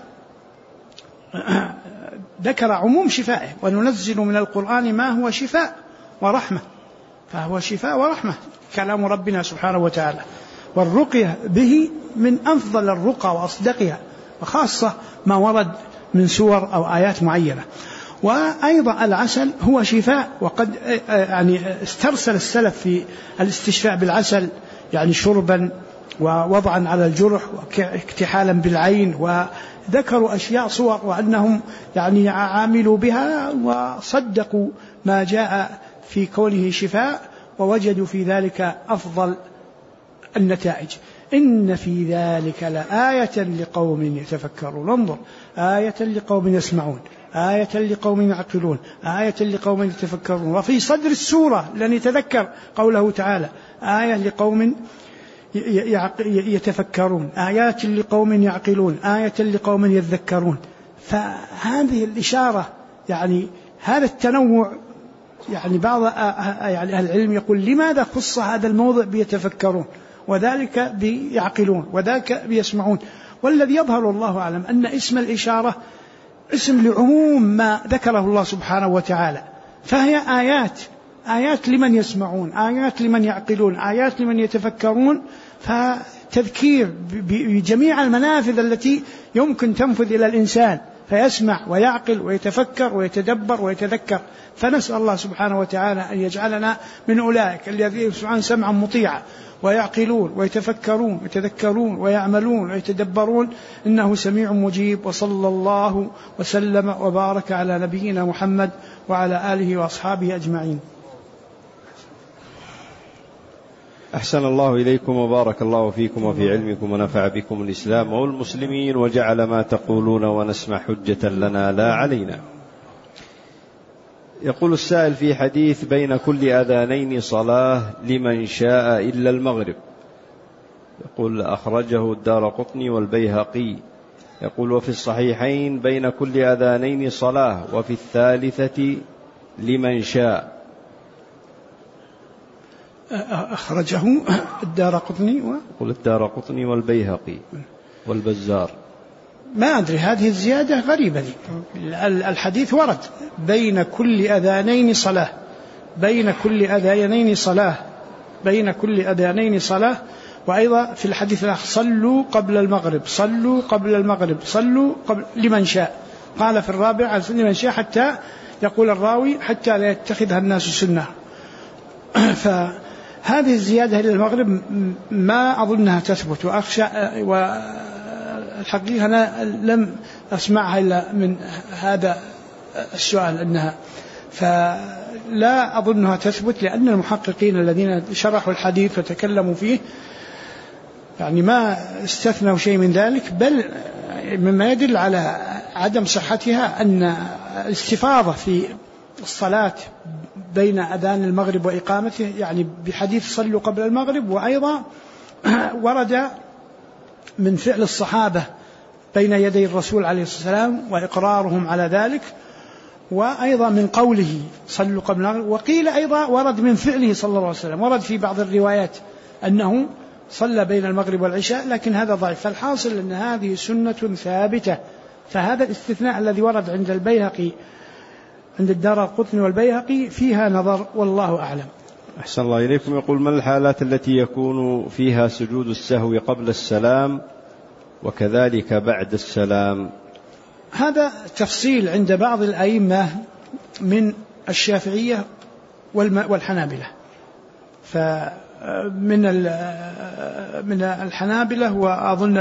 ذكر عموم شفائه: وننزل من القرآن ما هو شفاء ورحمة. فهو شفاء ورحمة كلام ربنا سبحانه وتعالى، والرقية به من أفضل الرقى وأصدقها، وخاصة ما ورد من سور أو آيات معينة. وأيضا العسل هو شفاء، وقد يعني استرسل السلف في الاستشفاء بالعسل، يعني شربا ووضعا على الجرح واكتحالا بالعين، وذكروا أشياء صور، وأنهم يعني عاملوا بها وصدقوا ما جاء في كونه شفاء، ووجدوا في ذلك أفضل النتائج. إن في ذلك لآية لقوم يتفكرون. انظر، آية لقوم يسمعون، آية لقوم يعقلون، آية لقوم يتفكرون. وفي صدر السورة لن يتذكر قوله تعالى: آية لقوم يتفكرون، آيات لقوم يعقلون، آية لقوم يذكرون. فهذه الإشارة، يعني هذا التنوع، يعني بعض يعني أهل العلم يقول: لماذا خص هذا الموضع بيتفكرون، وذلك بيعقلون، وذاك بيسمعون؟ والذي يظهر الله أعلم أن اسم الإشارة اسم لعموم ما ذكره الله سبحانه وتعالى، فهي آيات لمن يسمعون، آيات لمن يعقلون، آيات لمن يتفكرون. فتذكير بجميع المنافذ التي يمكن تنفذ إلى الإنسان، فيسمع ويعقل ويتفكر ويتدبر ويتذكر. فنسأل الله سبحانه وتعالى أن يجعلنا من أولئك الذين يسمعون سمعا مطيعا، ويعقلون ويتفكرون ويتذكرون ويعملون ويتدبرون، إنه سميع مجيب. وصلى الله وسلم وبارك على نبينا محمد وعلى آله وأصحابه أجمعين. أحسن الله إليكم وبارك الله فيكم وفي علمكم ونفع بكم الإسلام والمسلمين، وجعل ما تقولون ونسمع حجة لنا لا علينا. يقول السائل: في حديث بين كل أذانين صلاة لمن شاء إلا المغرب، يقول أخرجه الدارقطني والبيهقي، يقول: وفي الصحيحين بين كل أذانين صلاة، وفي الثالثة لمن شاء. أخرجه الدارقطني الدارقطني والبيهقي والبزار. ما أدري، هذه الزيادة غريبة لي. الحديث ورد بين كل أذانين صلاة، بين كل أذانين صلاة، بين كل أذانين صلاة. وأيضا في الحديث الآخر صلوا قبل المغرب، صلوا قبل المغرب، صلوا قبل لمن شاء. قال في الرابع لمن شاء، حتى يقول الراوي حتى لا يتخذها الناس سنة. فهذه الزيادة إلى المغرب ما أظنها تثبت، وأخشى والحقيقة أنا لم أسمعها إلا من هذا السؤال أنها، فلا أظنها تثبت، لأن المحققين الذين شرحوا الحديث وتكلموا فيه يعني ما استثنوا شيء من ذلك، بل مما يدل على عدم صحتها أن الاستفاضة في الصلاة بين أذان المغرب وإقامته يعني بحديث صلوا قبل المغرب. وأيضا ورد من فعل الصحابة بين يدي الرسول عليه الصلاة والسلام وإقرارهم على ذلك، وأيضا من قوله صلوا قبل المغرب. وقيل أيضا ورد من فعله صلى الله عليه وسلم، ورد في بعض الروايات أنه صلى بين المغرب والعشاء، لكن هذا ضعيف. فالحاصل أن هذه سنة ثابتة. فهذا الاستثناء الذي ورد عند البيهقي، عند الدارقطني والبيهقي، فيها نظر والله أعلم. أحسن الله إليكم. يقول: ما الحالات التي يكون فيها سجود السهو قبل السلام وكذلك بعد السلام؟ هذا تفصيل عند بعض الأئمة من الشافعية والحنابلة. فمن الحنابلة وأظن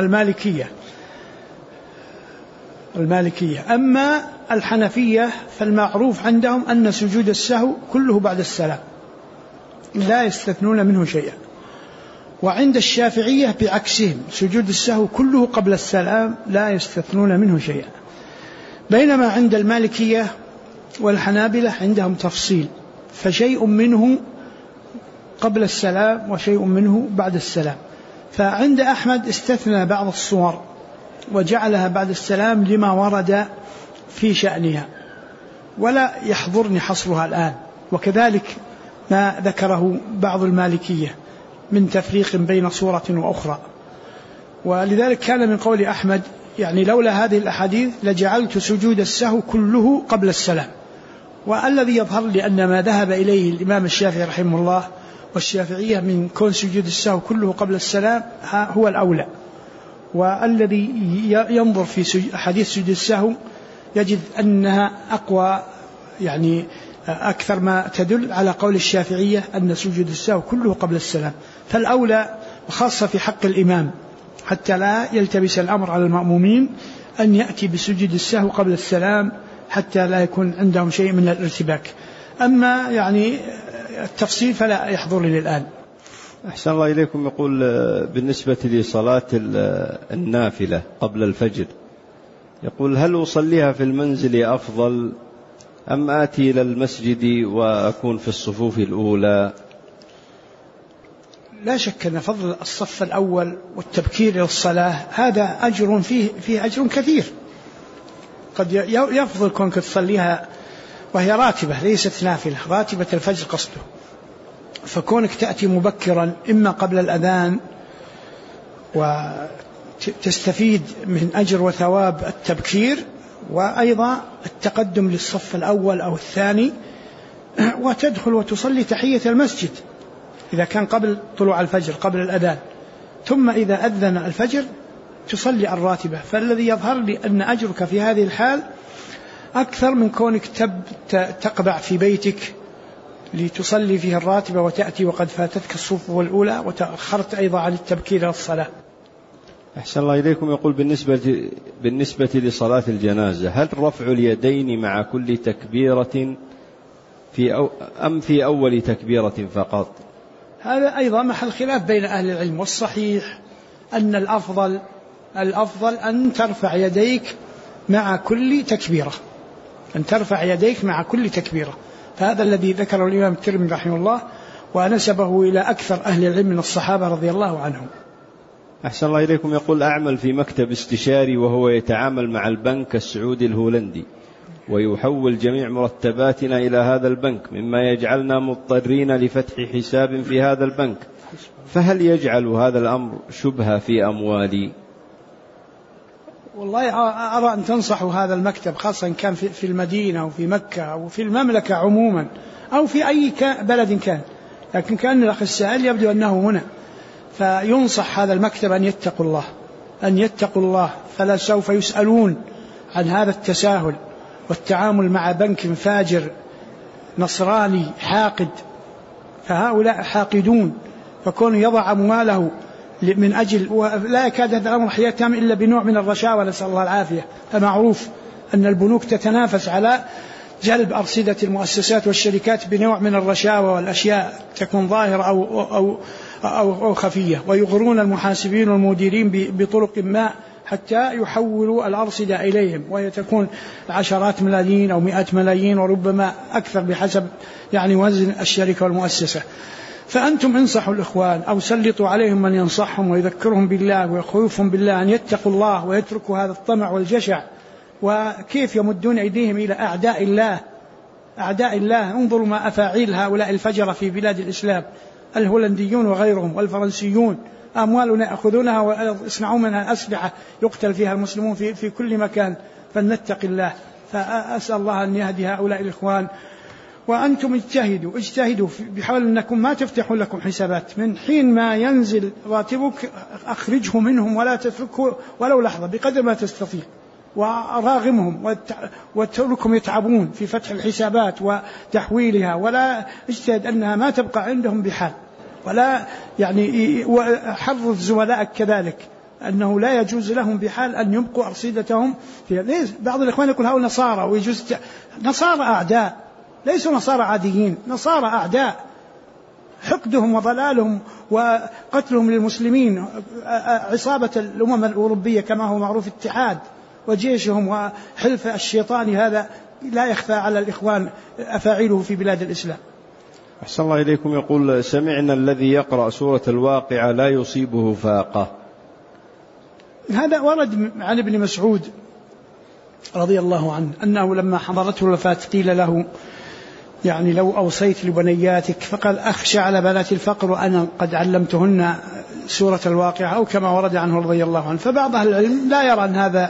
المالكية. أما الحنفية فالمعروف عندهم أن سجود السهو كله بعد السلام، لا يستثنون منه شيئا. وعند الشافعية بعكسهم، سجود السهو كله قبل السلام، لا يستثنون منه شيئا. بينما عند المالكية والحنابلة عندهم تفصيل، فشيء منه قبل السلام وشيء منه بعد السلام. فعند أحمد استثنى بعض الصور وجعلها بعد السلام لما ورد في شأنها، ولا يحضرني حصرها الآن. وكذلك ما ذكره بعض المالكية من تفريق بين صورة وأخرى. ولذلك كان من قول أحمد يعني لولا هذه الأحاديث لجعلت سجود السهو كله قبل السلام. والذي يظهر لي أن ما ذهب إليه الإمام الشافعي رحمه الله والشافعية من كون سجود السهو كله قبل السلام هو الأولى. والذي ينظر في حديث سجود السهو يجد أنها أقوى، يعني أكثر ما تدل على قول الشافعية أن سجود السهو كله قبل السلام. فالأولى وخاصة في حق الإمام حتى لا يلتبس الأمر على المأمومين أن يأتي بسجود السهو قبل السلام حتى لا يكون عندهم شيء من الارتباك. أما يعني التفصيل فلا يحضر لي الآن. أحسن الله إليكم. يقول: بالنسبة لصلاة النافلة قبل الفجر، يقول: هل أصليها في المنزل أفضل أم آتي إلى المسجد وأكون في الصفوف الأولى؟ لا شك أن فضل الصف الأول والتبكير إلى الصلاة هذا أجر فيه أجر كثير. قد يفضل كونك تصليها وهي راتبة ليست نافلة، راتبة الفجر قصده، فكونك تأتي مبكرا إما قبل الأذان وتستفيد من أجر وثواب التبكير، وأيضا التقدم للصف الأول أو الثاني، وتدخل وتصلي تحية المسجد إذا كان قبل طلوع الفجر قبل الأذان، ثم إذا أذن الفجر تصلي الراتبة. فالذي يظهر لي أن أجرك في هذه الحال أكثر من كونك تقبع في بيتك لتصلي فيه الراتبة وتأتي وقد فاتتك الصفوف الأولى وتأخرت أيضا عن التبكير إلى الصلاة. أحسن الله إليكم. يقول: بالنسبة لصلاة الجنازة، هل رفع اليدين مع كل تكبيرة أم في أول تكبيرة فقط؟ هذا أيضا محل خلاف بين أهل العلم، والصحيح أن الأفضل أن ترفع يديك مع كل تكبيرة، أن ترفع يديك مع كل تكبيرة. فهذا الذي ذكره الإمام الترمذي رحمه الله ونسبه إلى أكثر أهل العلم من الصحابة رضي الله عنهم. أحسن الله إليكم. يقول: أعمل في مكتب استشاري وهو يتعامل مع البنك السعودي الهولندي، ويحول جميع مرتباتنا إلى هذا البنك، مما يجعلنا مضطرين لفتح حساب في هذا البنك، فهل يجعل هذا الأمر شبهة في أموالي؟ والله أرى أن تنصحوا هذا المكتب، خاصة إن كان في المدينة أو في مكة أو في المملكة عموما أو في أي بلد كان، لكن كان الأخ السائل يبدو أنه هنا، فينصح هذا المكتب أن يتقوا الله، أن يتقوا الله، فلا سوف يسألون عن هذا التساهل والتعامل مع بنك فاجر نصراني حاقد. فهؤلاء حاقدون، فكون يضع أمواله من أجل، ولا يكاد هذا الأمر حياتهم إلا بنوع من الرشاوى، نسأل الله العافية. فمعروف أن البنوك تتنافس على جلب أرصدة المؤسسات والشركات بنوع من الرشاوى والأشياء تكون ظاهرة أو خفية، ويغرون المحاسبين والمديرين بطرق ما حتى يحولوا الأرصدة إليهم، وهي تكون عشرات ملايين أو 100 ملايين وربما أكثر بحسب وزن الشركة والمؤسسة. فأنتم انصحوا الإخوان أو سلطوا عليهم من ينصحهم ويذكرهم بالله ويخوفهم بالله أن يتقوا الله ويتركوا هذا الطمع والجشع. وكيف يمدون أيديهم إلى أعداء الله، أعداء الله. انظروا ما أفاعيل هؤلاء الفجرة في بلاد الإسلام، الهولنديون وغيرهم والفرنسيون، أموالنا يأخذونها ويصنعون منها أسلحة يقتل فيها المسلمون في كل مكان. فلنتق الله. فأسأل الله أن يهدي هؤلاء الإخوان. وأنتم اجتهدوا بحاول أنكم ما تفتحوا لكم حسابات، من حين ما ينزل راتبك أخرجه منهم ولا تتركه ولو لحظة بقدر ما تستطيع، وراغمهم واتركهم يتعبون في فتح الحسابات وتحويلها، ولا اجتهد أنها ما تبقى عندهم بحال، ولا وحرض زملائك كذلك أنه لا يجوز لهم بحال أن يبقوا أرصدتهم في. بعض الإخوان يقول هؤلاء نصارى، ويجوز نصارى أعداء، ليسوا نصارى عاديين، نصارى أعداء. حقدهم وضلالهم وقتلهم للمسلمين، عصابة الأمم الأوروبية كما هو معروف، اتحاد وجيشهم وحلف الشيطان، هذا لا يخفى على الإخوان أفاعيله في بلاد الإسلام. أحسن الله إليكم. يقول: سمعنا الذي يقرأ سورة الواقعة لا يصيبه فاقة. هذا ورد عن ابن مسعود رضي الله عنه أنه لما حضرته الوفاة قيل له لو أوصيت لبنياتك، فقال: أخشى على بنات الفقر وأنا قد علمتهن سورة الواقعة، أو كما ورد عنه رضي الله عنه. فبعض أهل العلم لا يرى أن هذا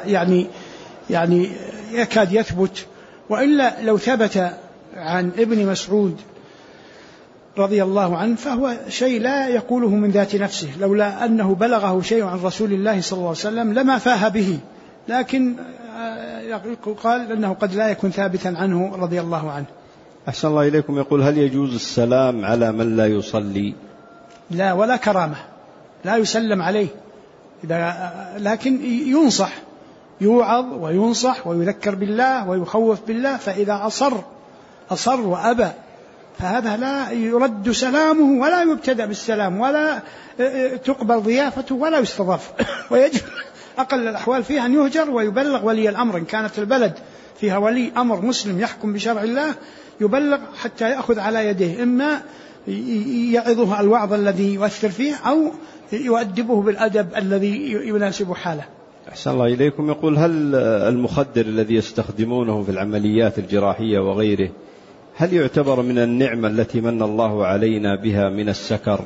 يكاد يثبت، وإلا لو ثبت عن ابن مسعود رضي الله عنه فهو شيء لا يقوله من ذات نفسه، لولا أنه بلغه شيء عن رسول الله صلى الله عليه وسلم لما فاه به، لكن قال أنه قد لا يكون ثابتا عنه رضي الله عنه. أحسن الله إليكم. يقول: هل يجوز السلام على من لا يصلي؟ لا، ولا كرامة، لا يسلم عليه، لكن ينصح، يوعظ وينصح ويذكر بالله ويخوف بالله. فإذا أصر وأبى فهذا لا يرد سلامه ولا يبتدأ بالسلام ولا تقبل ضيافته ولا يستضاف. ويجب أقل الأحوال فيها أن يهجر ويبلغ ولي الأمر، إن كانت البلد فيها ولي أمر مسلم يحكم بشرع الله يبلغ حتى يأخذ على يديه، إما يعظه الوعظ الذي يؤثر فيه أو يؤدبه بالأدب الذي يناسب حاله. أحسن الله إليكم. يقول: هل المخدر الذي يستخدمونه في العمليات الجراحية وغيره هل يعتبر من النعمة التي من الله علينا بها من السكر؟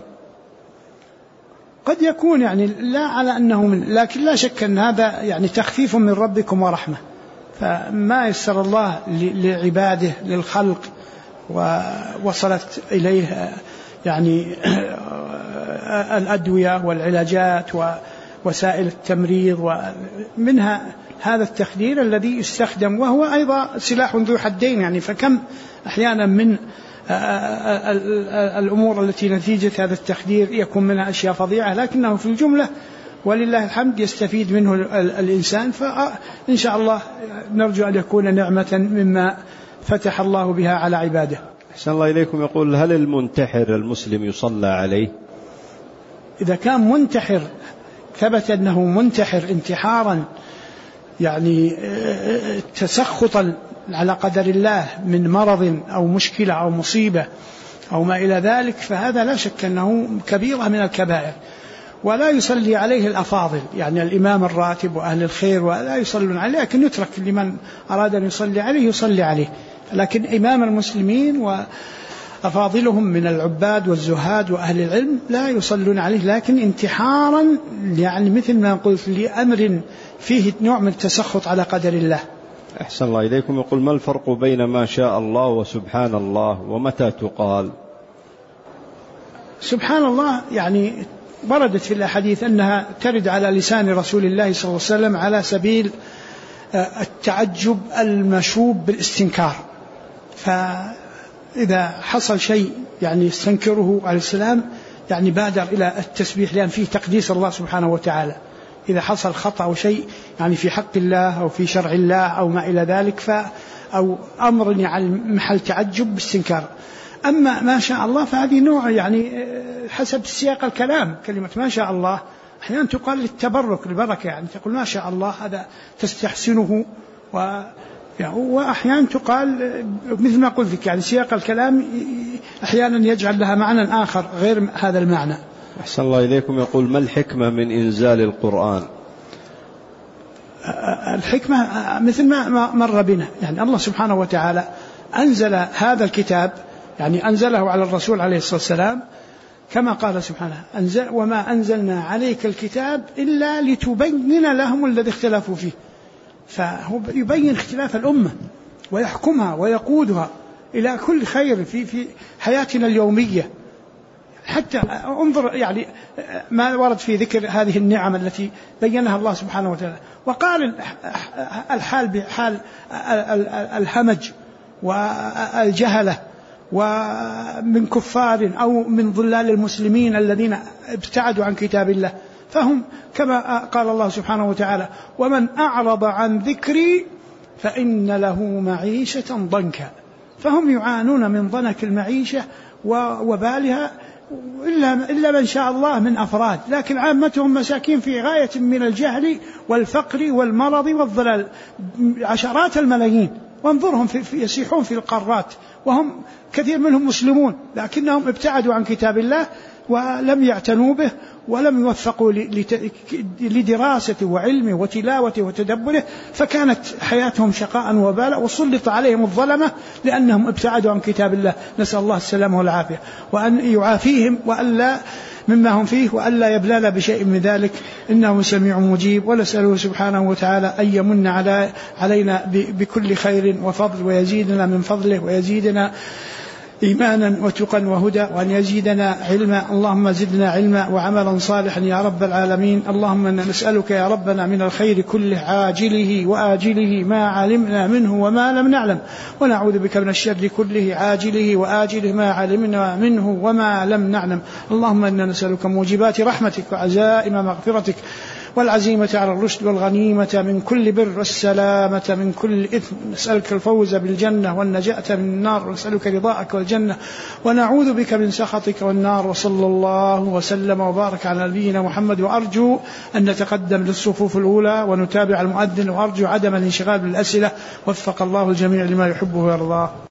قد يكون لا على أنه لكن لا شك أن هذا تخفيف من ربكم ورحمة، فما يسر الله لعباده للخلق ووصلت إليه الأدوية والعلاجات ووسائل التمريض، ومنها هذا التخدير الذي يستخدم وهو أيضا سلاح ذو حدين. فكم أحيانا من الأمور التي نتيجة هذا التخدير يكون منها أشياء فظيعة، لكنه في الجملة ولله الحمد يستفيد منه الإنسان. فإن شاء الله نرجو أن يكون نعمة مما فتح الله بها على عباده. أحسن الله إليكم. يقول: هل المنتحر المسلم يصلى عليه؟ إذا كان منتحر ثبت أنه منتحر انتحارا تسخطا على قدر الله من مرض أو مشكلة أو مصيبة أو ما إلى ذلك، فهذا لا شك أنه كبيرة من الكبائر. ولا يصلي عليه الأفاضل، يعني الإمام الراتب وأهل الخير ولا يصلون عليه، لكن يترك لمن أراد أن يصلي عليه يصلي عليه. لكن إمام المسلمين وأفاضلهم من العباد والزهاد وأهل العلم لا يصلون عليه، لكن انتحارا، يعني مثل ما قلت لأمر فيه نوع من التسخط على قدر الله. أحسن الله إليكم. يقول: ما الفرق بين ما شاء الله وسبحان الله، ومتى تقال؟ سبحان الله يعني وردت في الأحاديث أنها ترد على لسان رسول الله صلى الله عليه وسلم على سبيل التعجب المشوب بالاستنكار، فإذا حصل شيء يعني يستنكره عليه السلام يعني بادر إلى التسبيح، لأن فيه تقديس الله سبحانه وتعالى. إذا حصل خطأ أو شيء يعني في حق الله أو في شرع الله أو ما إلى ذلك، أو أمر يعني محل تعجب باستنكار. أما ما شاء الله فهذه نوع يعني حسب سياق الكلام، كلمة ما شاء الله أحيانا تقال للتبرك البركة، يعني تقول ما شاء الله هذا تستحسنه، وأحيانا تقال مثل ما قلت لك، يعني سياق الكلام أحيانا يجعل لها معنى آخر غير هذا المعنى. أحسن الله إليكم. يقول: ما الحكمة من إنزال القرآن؟ الحكمة مثل ما مر بنا، يعني الله سبحانه وتعالى أنزل هذا الكتاب، يعني أنزله على الرسول عليه الصلاة والسلام كما قال سبحانه: وما أنزلنا عليك الكتاب إلا لتبين لهم الذي اختلفوا فيه. فهو يبين اختلاف الأمة ويحكمها ويقودها إلى كل خير في حياتنا اليومية. حتى انظر يعني ما ورد في ذكر هذه النعم التي بينها الله سبحانه وتعالى، وقال الحال بحال الهمج والجهلة ومن كفار أو من ضلال المسلمين الذين ابتعدوا عن كتاب الله، فهم كما قال الله سبحانه وتعالى: ومن أعرض عن ذكري فإن له معيشة ضنكا. فهم يعانون من ضنك المعيشة ووبالها إلا من شاء الله من أفراد، لكن عامتهم مساكين في غاية من الجهل والفقر والمرض والضلال، عشرات الملايين. وانظرهم يسيحون في القارات وهم كثير منهم مسلمون، لكنهم ابتعدوا عن كتاب الله ولم يعتنوا به ولم يوفقوا لدراسته وعلمه وتلاوته وتدبره، فكانت حياتهم شقاء وبالا، وسلط عليهم الظلمة لأنهم ابتعدوا عن كتاب الله. نسأل الله السلامة والعافية، وأن يعافيهم وألا مما هم فيه وألا يبلى بشيء من ذلك، إنه سميع مجيب. ونسأله سبحانه وتعالى أن يمن علينا بكل خير وفضل، ويزيدنا من فضله، ويزيدنا إيمانا وتقا وهدى، وأن يزيدنا علما. اللهم زدنا علما وعملا صالحا يا رب العالمين. اللهم نسألك يا ربنا من الخير كله عاجله وآجله ما علمنا منه وما لم نعلم، ونعوذ بك من الشر كله عاجله وآجله ما علمنا منه وما لم نعلم. اللهم إنا نسألك موجبات رحمتك وعزائم مغفرتك والعزيمة على الرشد والغنيمة من كل بر والسلامة من كل إثم. نسألك الفوز بالجنة والنجاة من النار، ونسألك رضاءك والجنة، ونعوذ بك من سخطك والنار. وصلى الله وسلم وبارك على نبينا محمد. وأرجو أن نتقدم للصفوف الأولى ونتابع المؤذن، وأرجو عدم الانشغال بالأسئلة. وفق الله الجميع لما يحبه ويرضاه.